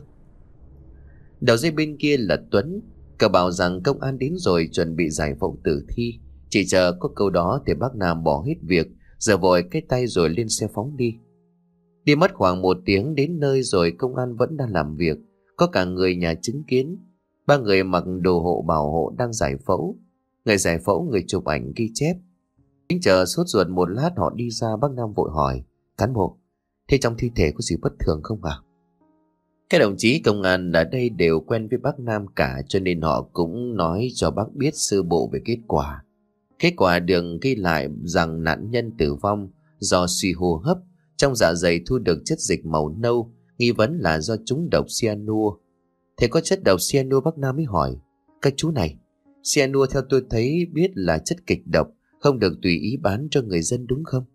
Đầu dây bên kia là Tuấn. Cậu bảo rằng công an đến rồi, chuẩn bị giải phẫu tử thi. Chỉ chờ có câu đó thì bác Nam bỏ hết việc, giờ vội cái tay rồi lên xe phóng đi. Đi mất khoảng một tiếng đến nơi rồi, công an vẫn đang làm việc. Có cả người nhà chứng kiến. Ba người mặc đồ hộ bảo hộ đang giải phẫu. Người giải phẫu, người chụp ảnh ghi chép. Tính chờ sốt ruột một lát họ đi ra. Bác Nam vội hỏi: Cán bộ, thế trong thi thể có gì bất thường không ạ? Các đồng chí công an ở đây đều quen với bác Nam cả, cho nên họ cũng nói cho bác biết sơ bộ về kết quả. Kết quả được ghi lại rằng nạn nhân tử vong do suy hô hấp, trong dạ dày thu được chất dịch màu nâu, nghi vấn là do trúng độc cyanua. Thế có chất độc cyanua? Bác Nam mới hỏi: Các chú này, cyanua theo tôi thấy biết là chất kịch độc, không được tùy ý bán cho người dân đúng không?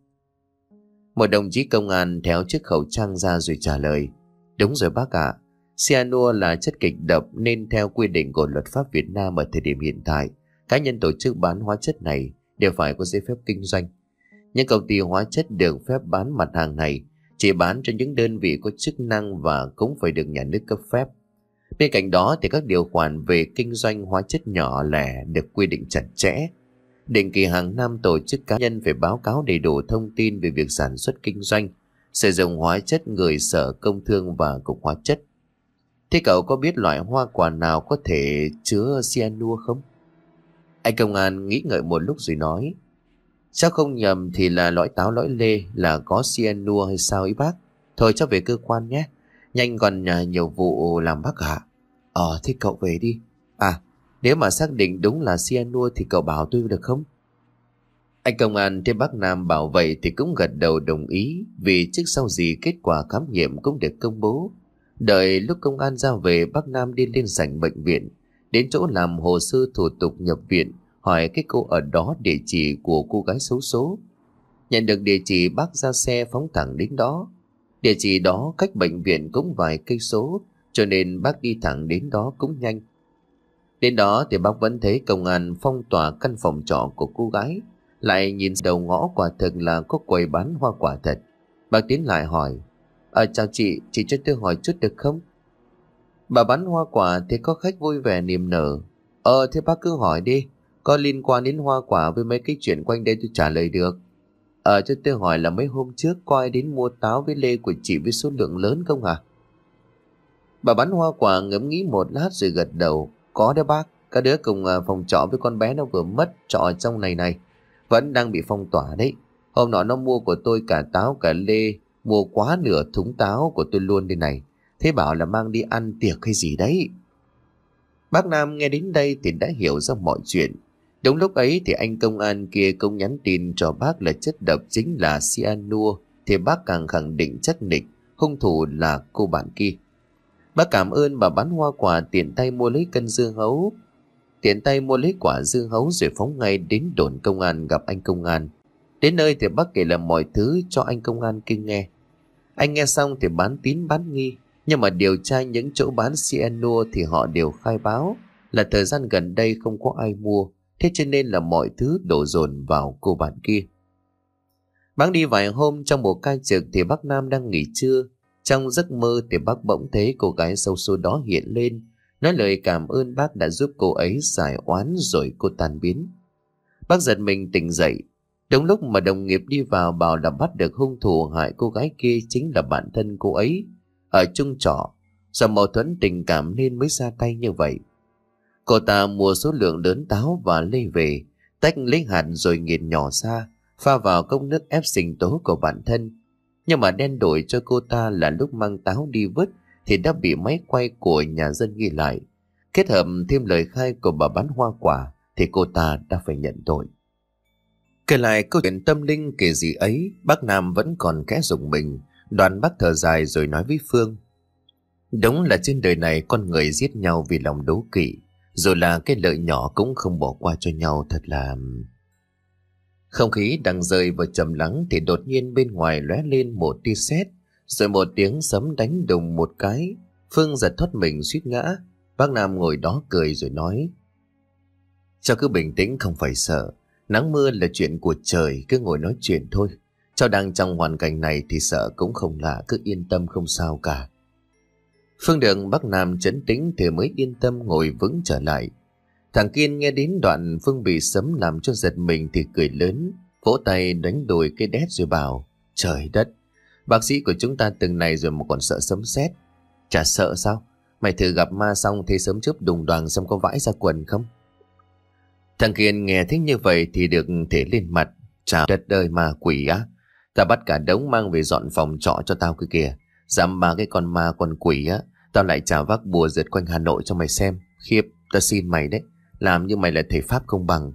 Một đồng chí công an tháo chiếc khẩu trang ra rồi trả lời: Đúng rồi bác ạ, cyanua là chất kịch độc nên theo quy định của luật pháp Việt Nam ở thời điểm hiện tại, cá nhân tổ chức bán hóa chất này đều phải có giấy phép kinh doanh. Những công ty hóa chất được phép bán mặt hàng này chỉ bán cho những đơn vị có chức năng và cũng phải được nhà nước cấp phép. Bên cạnh đó thì các điều khoản về kinh doanh hóa chất nhỏ lẻ được quy định chặt chẽ. Định kỳ hàng năm tổ chức cá nhân phải báo cáo đầy đủ thông tin về việc sản xuất kinh doanh, sử dụng hóa chất gửi Sở Công Thương và Cục Hóa chất. Thế cậu có biết loại hoa quả nào có thể chứa cyanua không? Anh công an nghĩ ngợi một lúc rồi nói: Chắc không nhầm thì là lõi táo lõi lê là có cyanua hay sao ý bác? Thôi cho về cơ quan nhé, nhanh còn nhà nhiều vụ làm bác ạ. Ờ thế cậu về đi. À, nếu mà xác định đúng là cyanua thì cậu bảo tôi được không? Anh công an thấy bác Nam bảo vậy thì cũng gật đầu đồng ý, vì trước sau gì kết quả khám nghiệm cũng được công bố. Đợi lúc công an ra về, bác Nam đi lên sảnh bệnh viện, đến chỗ làm hồ sơ thủ tục nhập viện, hỏi cái cô ở đó địa chỉ của cô gái xấu số. Nhận được địa chỉ, bác ra xe phóng thẳng đến đó. Địa chỉ đó cách bệnh viện cũng vài cây số, cho nên bác đi thẳng đến đó cũng nhanh. Đến đó thì bác vẫn thấy công an phong tỏa căn phòng trọ của cô gái. Lại nhìn đầu ngõ quả thực là có quầy bán hoa quả thật. Bác tiến lại hỏi: Ờ chào chị, chị cho tôi hỏi chút được không? Bà bán hoa quả thì có khách vui vẻ niềm nở. Ờ thế bác cứ hỏi đi, có liên quan đến hoa quả với mấy cái chuyện quanh đây tôi trả lời được. Ờ cho tôi hỏi là mấy hôm trước có ai đến mua táo với lê của chị với số lượng lớn không hả? Bà bán hoa quả ngẫm nghĩ một lát rồi gật đầu: Có đấy bác, các đứa cùng phòng trọ với con bé nó vừa mất trọ trong này này, vẫn đang bị phong tỏa đấy. Hôm nọ nó mua của tôi cả táo cả lê, mua quá nửa thúng táo của tôi luôn đây này. Thế bảo là mang đi ăn tiệc hay gì đấy. Bác Nam nghe đến đây thì đã hiểu ra mọi chuyện. Đúng lúc ấy thì anh công an kia cũng nhắn tin cho bác là chất độc chính là cyanua, thì bác càng khẳng định chắc nịch hung thủ là cô bạn kia. Bác cảm ơn bà bán hoa quả, tiện tay mua lấy cân dưa hấu. Tiện tay mua lấy quả dưa hấu rồi phóng ngay đến đồn công an gặp anh công an. Đến nơi thì bác kể lại mọi thứ cho anh công an kia nghe. Anh nghe xong thì bán tín bán nghi, nhưng mà điều tra những chỗ bán cyanua thì họ đều khai báo là thời gian gần đây không có ai mua, thế cho nên là mọi thứ đổ dồn vào cô bạn kia. Bác đi vài hôm trong một ca trực thì bác Nam đang nghỉ trưa. Trong giấc mơ thì bác bỗng thấy cô gái xấu số đó hiện lên, nói lời cảm ơn bác đã giúp cô ấy giải oán rồi cô tan biến. Bác giật mình tỉnh dậy. Đúng lúc mà đồng nghiệp đi vào bảo là bắt được hung thủ hại cô gái kia chính là bạn thân cô ấy ở chung trọ, do mâu thuẫn tình cảm nên mới ra tay như vậy. Cô ta mua số lượng lớn táo và lê về, tách lấy hạt rồi nghiền nhỏ ra, pha vào cốc nước ép sinh tố của bản thân. Nhưng mà đen đổi cho cô ta là lúc mang táo đi vứt thì đã bị máy quay của nhà dân ghi lại. Kết hợp thêm lời khai của bà bán hoa quả thì cô ta đã phải nhận tội. Kể lại câu chuyện tâm linh kể gì ấy, bác Nam vẫn còn khẽ rùng mình. Đoàn bác thở dài rồi nói với Phương: đúng là trên đời này con người giết nhau vì lòng đố kỵ, rồi là cái lợi nhỏ cũng không bỏ qua cho nhau, thật là... Không khí đang rơi vào trầm lắng thì đột nhiên bên ngoài lóe lên một tia sét, rồi một tiếng sấm đánh đùng một cái. Phương giật thoát mình suýt ngã. Bác Nam ngồi đó cười rồi nói: cháu cứ bình tĩnh, không phải sợ. Nắng mưa là chuyện của trời, cứ ngồi nói chuyện thôi. Cháu đang trong hoàn cảnh này thì sợ cũng không lạ, cứ yên tâm không sao cả. Phương được bác Nam trấn tĩnh thì mới yên tâm ngồi vững trở lại. Thằng Kiên nghe đến đoạn Phương bị sấm làm cho giật mình thì cười lớn, vỗ tay đánh đùi cái đét rồi bảo: trời đất, bác sĩ của chúng ta từng này rồi mà còn sợ sấm sét. Chả sợ sao? Mày thử gặp ma xong thấy sấm chớp đùng đoàng xem có vãi ra quần không? Thằng Kiên nghe thích như vậy thì được thể lên mặt: trời đất ơi, ma quỷ á, ta bắt cả đống mang về dọn phòng trọ cho tao cái kìa. Dám ba cái con ma con quỷ á, tao lại trả vác bùa rượt quanh Hà Nội cho mày xem. Khiếp, tao xin mày đấy, làm như mày là thầy pháp không bằng.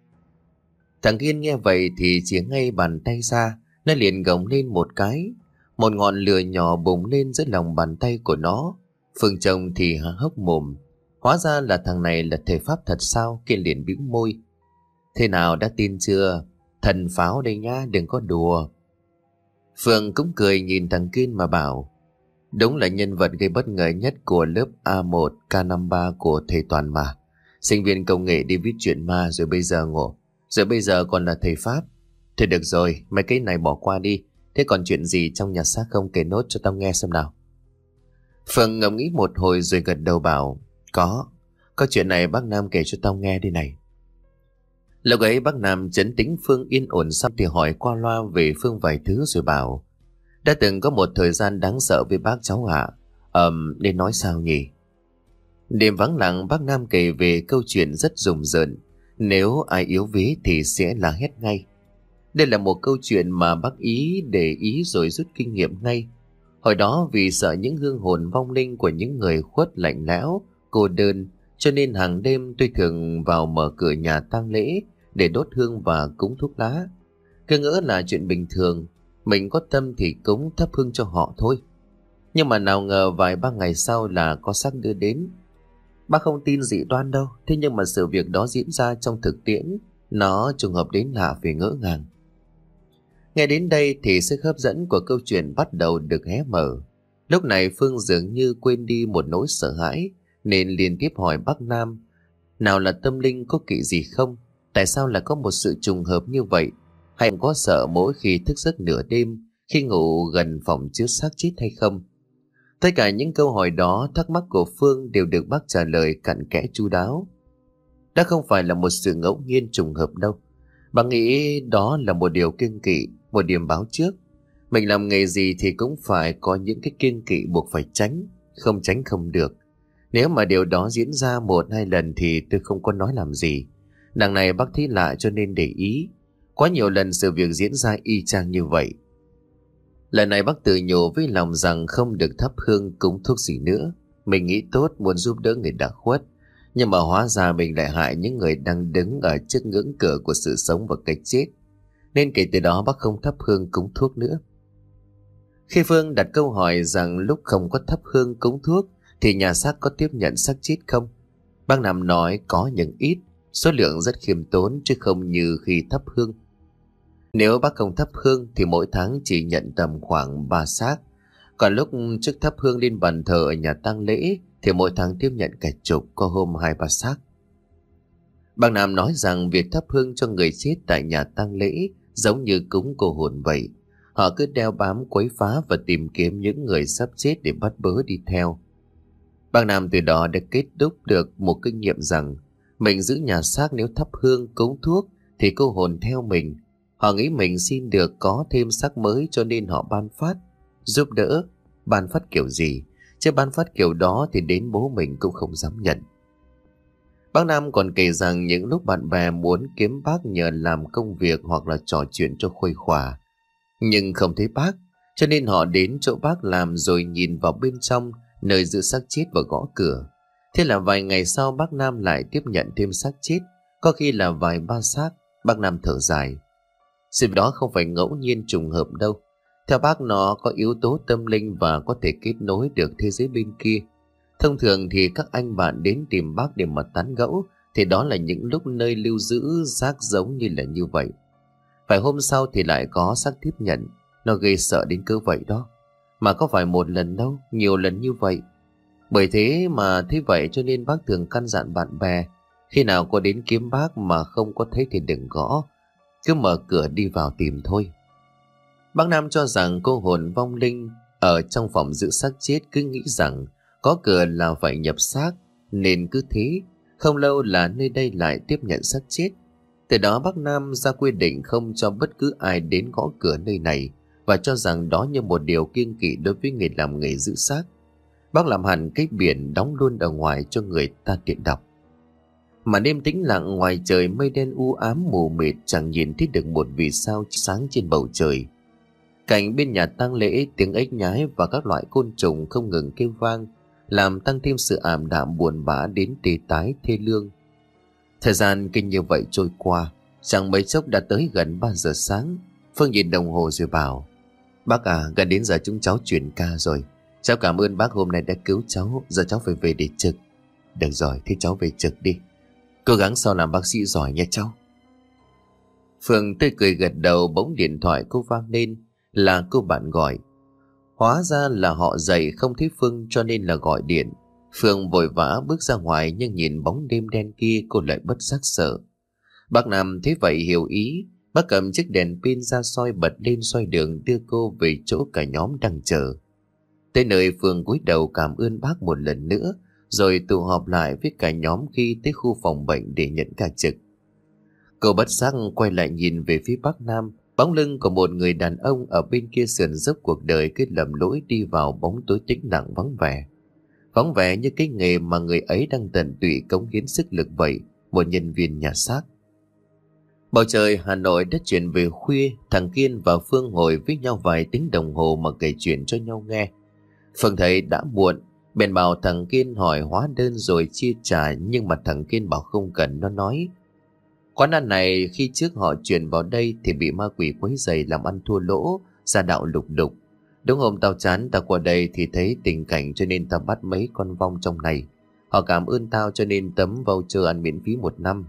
Thằng Kiên nghe vậy thì chỉ ngay bàn tay ra, nó liền gồng lên một cái. Một ngọn lửa nhỏ bùng lên giữa lòng bàn tay của nó. Phương trông thì há hốc mồm. Hóa ra là thằng này là thầy pháp thật sao? Kiên liền bĩu môi: thế nào, đã tin chưa? Thần pháo đây nhá, đừng có đùa. Phương cũng cười nhìn thằng Kiên mà bảo: đúng là nhân vật gây bất ngờ nhất của lớp A một K năm ba của thầy Toàn mà. Sinh viên công nghệ đi viết chuyện ma rồi bây giờ ngộ, rồi bây giờ còn là thầy pháp. Thôi được rồi, mấy cái này bỏ qua đi. Thế còn chuyện gì trong nhà xác không, kể nốt cho tao nghe xem nào. Phương ngẫm nghĩ một hồi rồi gật đầu bảo: Có, có chuyện này bác Nam kể cho tao nghe đi này. Lúc ấy bác Nam trấn tĩnh Phương yên ổn xong thì hỏi qua loa về Phương vài thứ rồi bảo: đã từng có một thời gian đáng sợ với bác cháu ạ. Ờm, nên nói sao nhỉ? Đêm vắng lặng, bác Nam kể về câu chuyện rất rùng rợn. Nếu ai yếu vế thì sẽ là hét ngay. Đây là một câu chuyện mà bác ý để ý rồi rút kinh nghiệm ngay. Hồi đó vì sợ những hương hồn vong linh của những người khuất lạnh lẽo, cô đơn, cho nên hàng đêm tôi thường vào mở cửa nhà tang lễ để đốt hương và cúng thuốc lá. Cứ ngỡ là chuyện bình thường, mình có tâm thì cúng thắp hương cho họ thôi. Nhưng mà nào ngờ vài ba ngày sau là có xác đưa đến. Bác không tin dị đoan đâu, thế nhưng mà sự việc đó diễn ra trong thực tiễn, nó trùng hợp đến lạ vì ngỡ ngàng. Nghe đến đây thì sức hấp dẫn của câu chuyện bắt đầu được hé mở. Lúc này Phương dường như quên đi một nỗi sợ hãi, nên liên tiếp hỏi bác Nam: nào là tâm linh có kỵ gì không? Tại sao lại có một sự trùng hợp như vậy? Hay có sợ mỗi khi thức giấc nửa đêm, khi ngủ gần phòng chứa xác chết hay không? Tất cả những câu hỏi đó, thắc mắc của Phương đều được bác trả lời cặn kẽ chu đáo. Đã không phải là một sự ngẫu nhiên trùng hợp đâu. Bà nghĩ đó là một điều kiêng kỵ, một điểm báo trước. Mình làm nghề gì thì cũng phải có những cái kiêng kỵ buộc phải tránh, không tránh không được. Nếu mà điều đó diễn ra một hai lần thì tôi không có nói làm gì. Đằng này bác thấy lạ cho nên để ý. Quá nhiều lần sự việc diễn ra y chang như vậy. Lần này bác tự nhủ với lòng rằng không được thắp hương cúng thuốc gì nữa. Mình nghĩ tốt muốn giúp đỡ người đã khuất, nhưng mà hóa ra mình lại hại những người đang đứng ở trước ngưỡng cửa của sự sống và cái chết. Nên kể từ đó bác không thắp hương cúng thuốc nữa. Khi Phương đặt câu hỏi rằng lúc không có thắp hương cúng thuốc thì nhà xác có tiếp nhận xác chết không, bác Nam nói có những ít, số lượng rất khiêm tốn chứ không như khi thắp hương. Nếu bác không thắp hương thì mỗi tháng chỉ nhận tầm khoảng ba xác. Còn lúc trước thắp hương lên bàn thờ ở nhà tang lễ thì mỗi tháng tiếp nhận cả chục, có hôm hai ba xác. Bác Nam nói rằng việc thắp hương cho người chết tại nhà tang lễ giống như cúng cô hồn vậy. Họ cứ đeo bám quấy phá và tìm kiếm những người sắp chết để bắt bớ đi theo. Bác Nam từ đó đã kết đúc được một kinh nghiệm rằng mình giữ nhà xác nếu thắp hương cúng thuốc thì cô hồn theo mình. Họ nghĩ mình xin được có thêm xác mới cho nên họ ban phát, giúp đỡ. Ban phát kiểu gì, chứ ban phát kiểu đó thì đến bố mình cũng không dám nhận. Bác Nam còn kể rằng những lúc bạn bè muốn kiếm bác nhờ làm công việc hoặc là trò chuyện cho khuây khỏa, nhưng không thấy bác, cho nên họ đến chỗ bác làm rồi nhìn vào bên trong nơi giữ xác chết và gõ cửa. Thế là vài ngày sau bác Nam lại tiếp nhận thêm xác chết, có khi là vài ba xác. Bác Nam thở dài. Sự đó không phải ngẫu nhiên trùng hợp đâu. Theo bác, nó có yếu tố tâm linh và có thể kết nối được thế giới bên kia. Thông thường thì các anh bạn đến tìm bác để mà tán gẫu, thì đó là những lúc nơi lưu giữ xác giống như là như vậy. Vài hôm sau thì lại có xác tiếp nhận. Nó gây sợ đến cỡ vậy đó. Mà có phải một lần đâu, nhiều lần như vậy. Bởi thế mà thế vậy cho nên bác thường căn dặn bạn bè, khi nào có đến kiếm bác mà không có thấy thì đừng gõ, cứ mở cửa đi vào tìm thôi. Bác Nam cho rằng cô hồn vong linh ở trong phòng giữ xác chết cứ nghĩ rằng có cửa là phải nhập xác, nên cứ thế không lâu là nơi đây lại tiếp nhận xác chết. Từ đó bác Nam ra quy định không cho bất cứ ai đến gõ cửa nơi này, và cho rằng đó như một điều kiêng kỵ đối với người làm nghề giữ xác. Bác làm hẳn cái biển đóng luôn ở ngoài cho người ta tiện đọc. Mà đêm tĩnh lặng, ngoài trời mây đen u ám mù mịt, chẳng nhìn thấy được một vì sao sáng trên bầu trời. Cảnh bên nhà tang lễ, tiếng ếch nhái và các loại côn trùng không ngừng kêu vang, làm tăng thêm sự ảm đạm buồn bã đến tê tái thê lương. Thời gian kinh như vậy trôi qua, chẳng mấy chốc đã tới gần ba giờ sáng. Phương nhìn đồng hồ rồi bảo: Bác à, gần đến giờ chúng cháu chuyển ca rồi. Cháu cảm ơn bác hôm nay đã cứu cháu, giờ cháu phải về để trực. Được rồi, thì cháu về trực đi. Cố gắng sau làm bác sĩ giỏi nha cháu. Phương tươi cười gật đầu. Bỗng điện thoại cô vang lên, là cô bạn gọi. Hóa ra là họ dậy không thấy Phương cho nên là gọi điện. Phương vội vã bước ra ngoài, nhưng nhìn bóng đêm đen kia cô lại bất giác sợ. Bác Nam thấy vậy hiểu ý. Bác cầm chiếc đèn pin ra soi bật lên soi đường, đưa cô về chỗ cả nhóm đang chờ. Tới nơi, Phương cúi đầu cảm ơn bác một lần nữa, rồi tụ họp lại với cả nhóm khi tới khu phòng bệnh để nhận ca trực. Cô bất giác quay lại nhìn về phía bác Nam. Bóng lưng của một người đàn ông ở bên kia sườn dốc cuộc đời cứ lầm lỗi đi vào bóng tối tĩnh lặng vắng vẻ. Vắng vẻ như cái nghề mà người ấy đang tận tụy cống hiến sức lực vậy, một nhân viên nhà xác. Bầu trời Hà Nội đã chuyển về khuya. Thằng Kiên và Phương ngồi với nhau vài tiếng đồng hồ mà kể chuyện cho nhau nghe. Phương thấy đã muộn, bèn bảo thằng Kiên hỏi hóa đơn rồi chia trả, nhưng mà thằng Kiên bảo không cần. Nó nói quán ăn này khi trước họ chuyển vào đây thì bị ma quỷ quấy rầy làm ăn thua lỗ, gia đạo lục đục. Đúng hôm tao chán tao qua đây thì thấy tình cảnh cho nên tao bắt mấy con vong trong này. Họ cảm ơn tao cho nên tấm voucher ăn miễn phí một năm.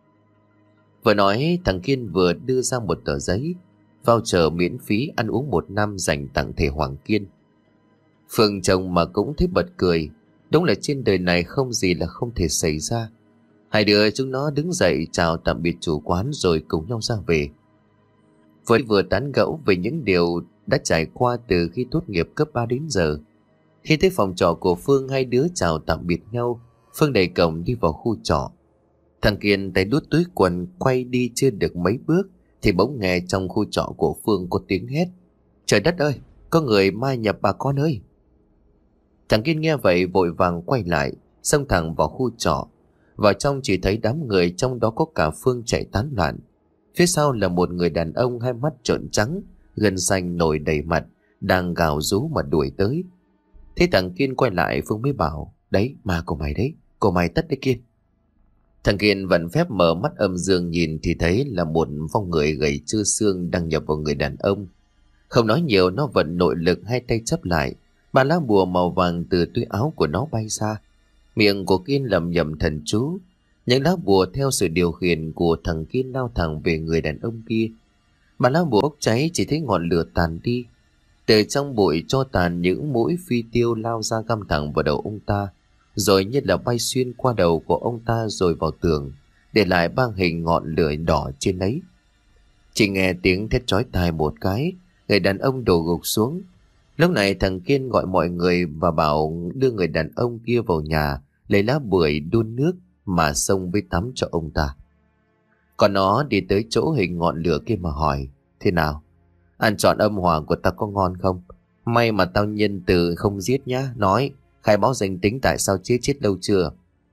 Vừa nói thằng Kiên vừa đưa ra một tờ giấy voucher miễn phí ăn uống một năm dành tặng thể Hoàng Kiên. Phương chồng mà cũng thấy bật cười. Đúng là trên đời này không gì là không thể xảy ra. Hai đứa chúng nó đứng dậy chào tạm biệt chủ quán rồi cùng nhau ra về. Với vừa tán gẫu về những điều đã trải qua từ khi tốt nghiệp cấp ba đến giờ. Khi tới phòng trọ của Phương, hai đứa chào tạm biệt nhau. Phương đẩy cổng đi vào khu trọ. Thằng Kiên tay đút túi quần quay đi chưa được mấy bước thì bỗng nghe trong khu trọ của Phương có tiếng hét: Trời đất ơi, có người mai nhập bà con ơi! Thằng Kiên nghe vậy vội vàng quay lại, xông thẳng vào khu trọ. Vào trong chỉ thấy đám người, trong đó có cả Phương chạy tán loạn. Phía sau là một người đàn ông hai mắt trợn trắng, gân xanh nổi đầy mặt, đang gào rú mà đuổi tới. Thế thằng Kiên quay lại, Phương mới bảo: Đấy, ma của mày đấy, của mày tất đấy Kiên. Thằng Kiên vẫn phép mở mắt âm dương nhìn thì thấy là một vong người gầy trơ xương đang nhập vào người đàn ông. Không nói nhiều, nó vận nội lực, hai tay chấp lại, ba lá bùa màu vàng từ túi áo của nó bay ra. Miệng của Kiên lẩm nhẩm thần chú. Những lá bùa theo sự điều khiển của thằng Kiên lao thẳng về người đàn ông kia. Ba lá bùa bốc cháy, chỉ thấy ngọn lửa tàn đi. Từ trong bụi cho tàn, những mũi phi tiêu lao ra găm thẳng vào đầu ông ta, rồi như là bay xuyên qua đầu của ông ta rồi vào tường, để lại ba hình ngọn lửa đỏ trên ấy. Chỉ nghe tiếng thét chói tai một cái, người đàn ông đổ gục xuống. Lúc này thằng Kiên gọi mọi người và bảo đưa người đàn ông kia vào nhà, lấy lá bưởi đun nước mà xông với tắm cho ông ta. Còn nó đi tới chỗ hình ngọn lửa kia mà hỏi: Thế nào? Ăn trọn âm hỏa của tao có ngon không? May mà tao nhân từ không giết nhá. Nói, khai báo danh tính tại sao chết chết lâu chưa?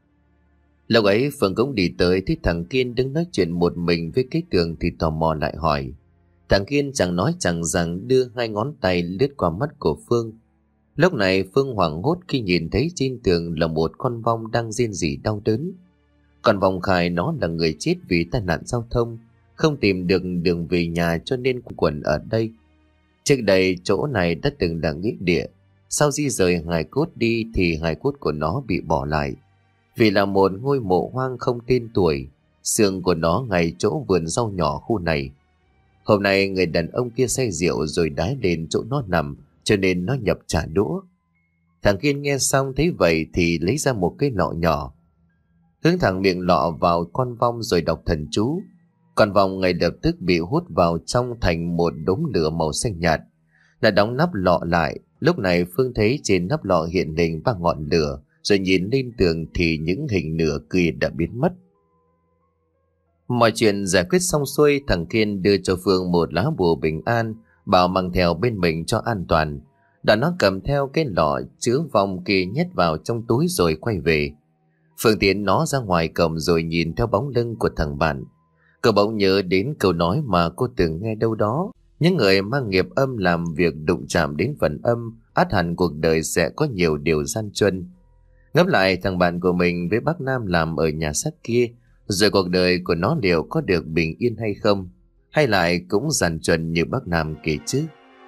Lúc ấy Phương cũng đi tới, thấy thằng Kiên đứng nói chuyện một mình với cái tường thì tò mò lại hỏi. Thằng Kiên chẳng nói chẳng rằng đưa hai ngón tay lướt qua mắt của Phương. Lúc này Phương hoảng hốt khi nhìn thấy trên tường là một con vong đang rên rỉ đau đớn. Con vong khai nó là người chết vì tai nạn giao thông, không tìm được đường về nhà cho nên quẩn ở đây. Trước đây chỗ này đã từng là nghĩa địa. Sau di rời hài cốt đi thì hài cốt của nó bị bỏ lại. Vì là một ngôi mộ hoang không tên tuổi, xương của nó ngay chỗ vườn rau nhỏ khu này. Hôm nay người đàn ông kia say rượu rồi đái lên chỗ nó nằm, cho nên nó nhập trả đũa. Thằng Kiên nghe xong thấy vậy thì lấy ra một cái lọ nhỏ, hướng thẳng miệng lọ vào con vong rồi đọc thần chú. Con vong ngay lập tức bị hút vào trong thành một đống lửa màu xanh nhạt. Đã đóng nắp lọ lại. Lúc này Phương thấy trên nắp lọ hiện hình ba ngọn lửa, rồi nhìn lên tường thì những hình nửa kia đã biến mất. Mọi chuyện giải quyết xong xuôi, thằng Kiên đưa cho Phương một lá bùa bình an, bảo mang theo bên mình cho an toàn. Đã nó cầm theo cái lọ chứa vong kia nhét vào trong túi rồi quay về. Phương tiến nó ra ngoài cổng rồi nhìn theo bóng lưng của thằng bạn. Cô bỗng nhớ đến câu nói mà cô từng nghe đâu đó: những người mang nghiệp âm làm việc đụng chạm đến phần âm, ắt hẳn cuộc đời sẽ có nhiều điều gian truân. Ngẫm lại thằng bạn của mình với bác Nam làm ở nhà xác kia, rồi cuộc đời của nó liệu có được bình yên hay không, hay lại cũng gian truân như bác Nam kể chứ.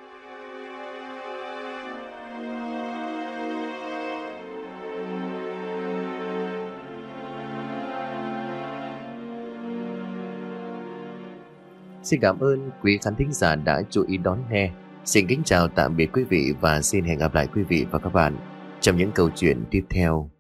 Xin cảm ơn quý khán thính giả đã chú ý đón nghe. Xin kính chào tạm biệt quý vị và xin hẹn gặp lại quý vị và các bạn trong những câu chuyện tiếp theo.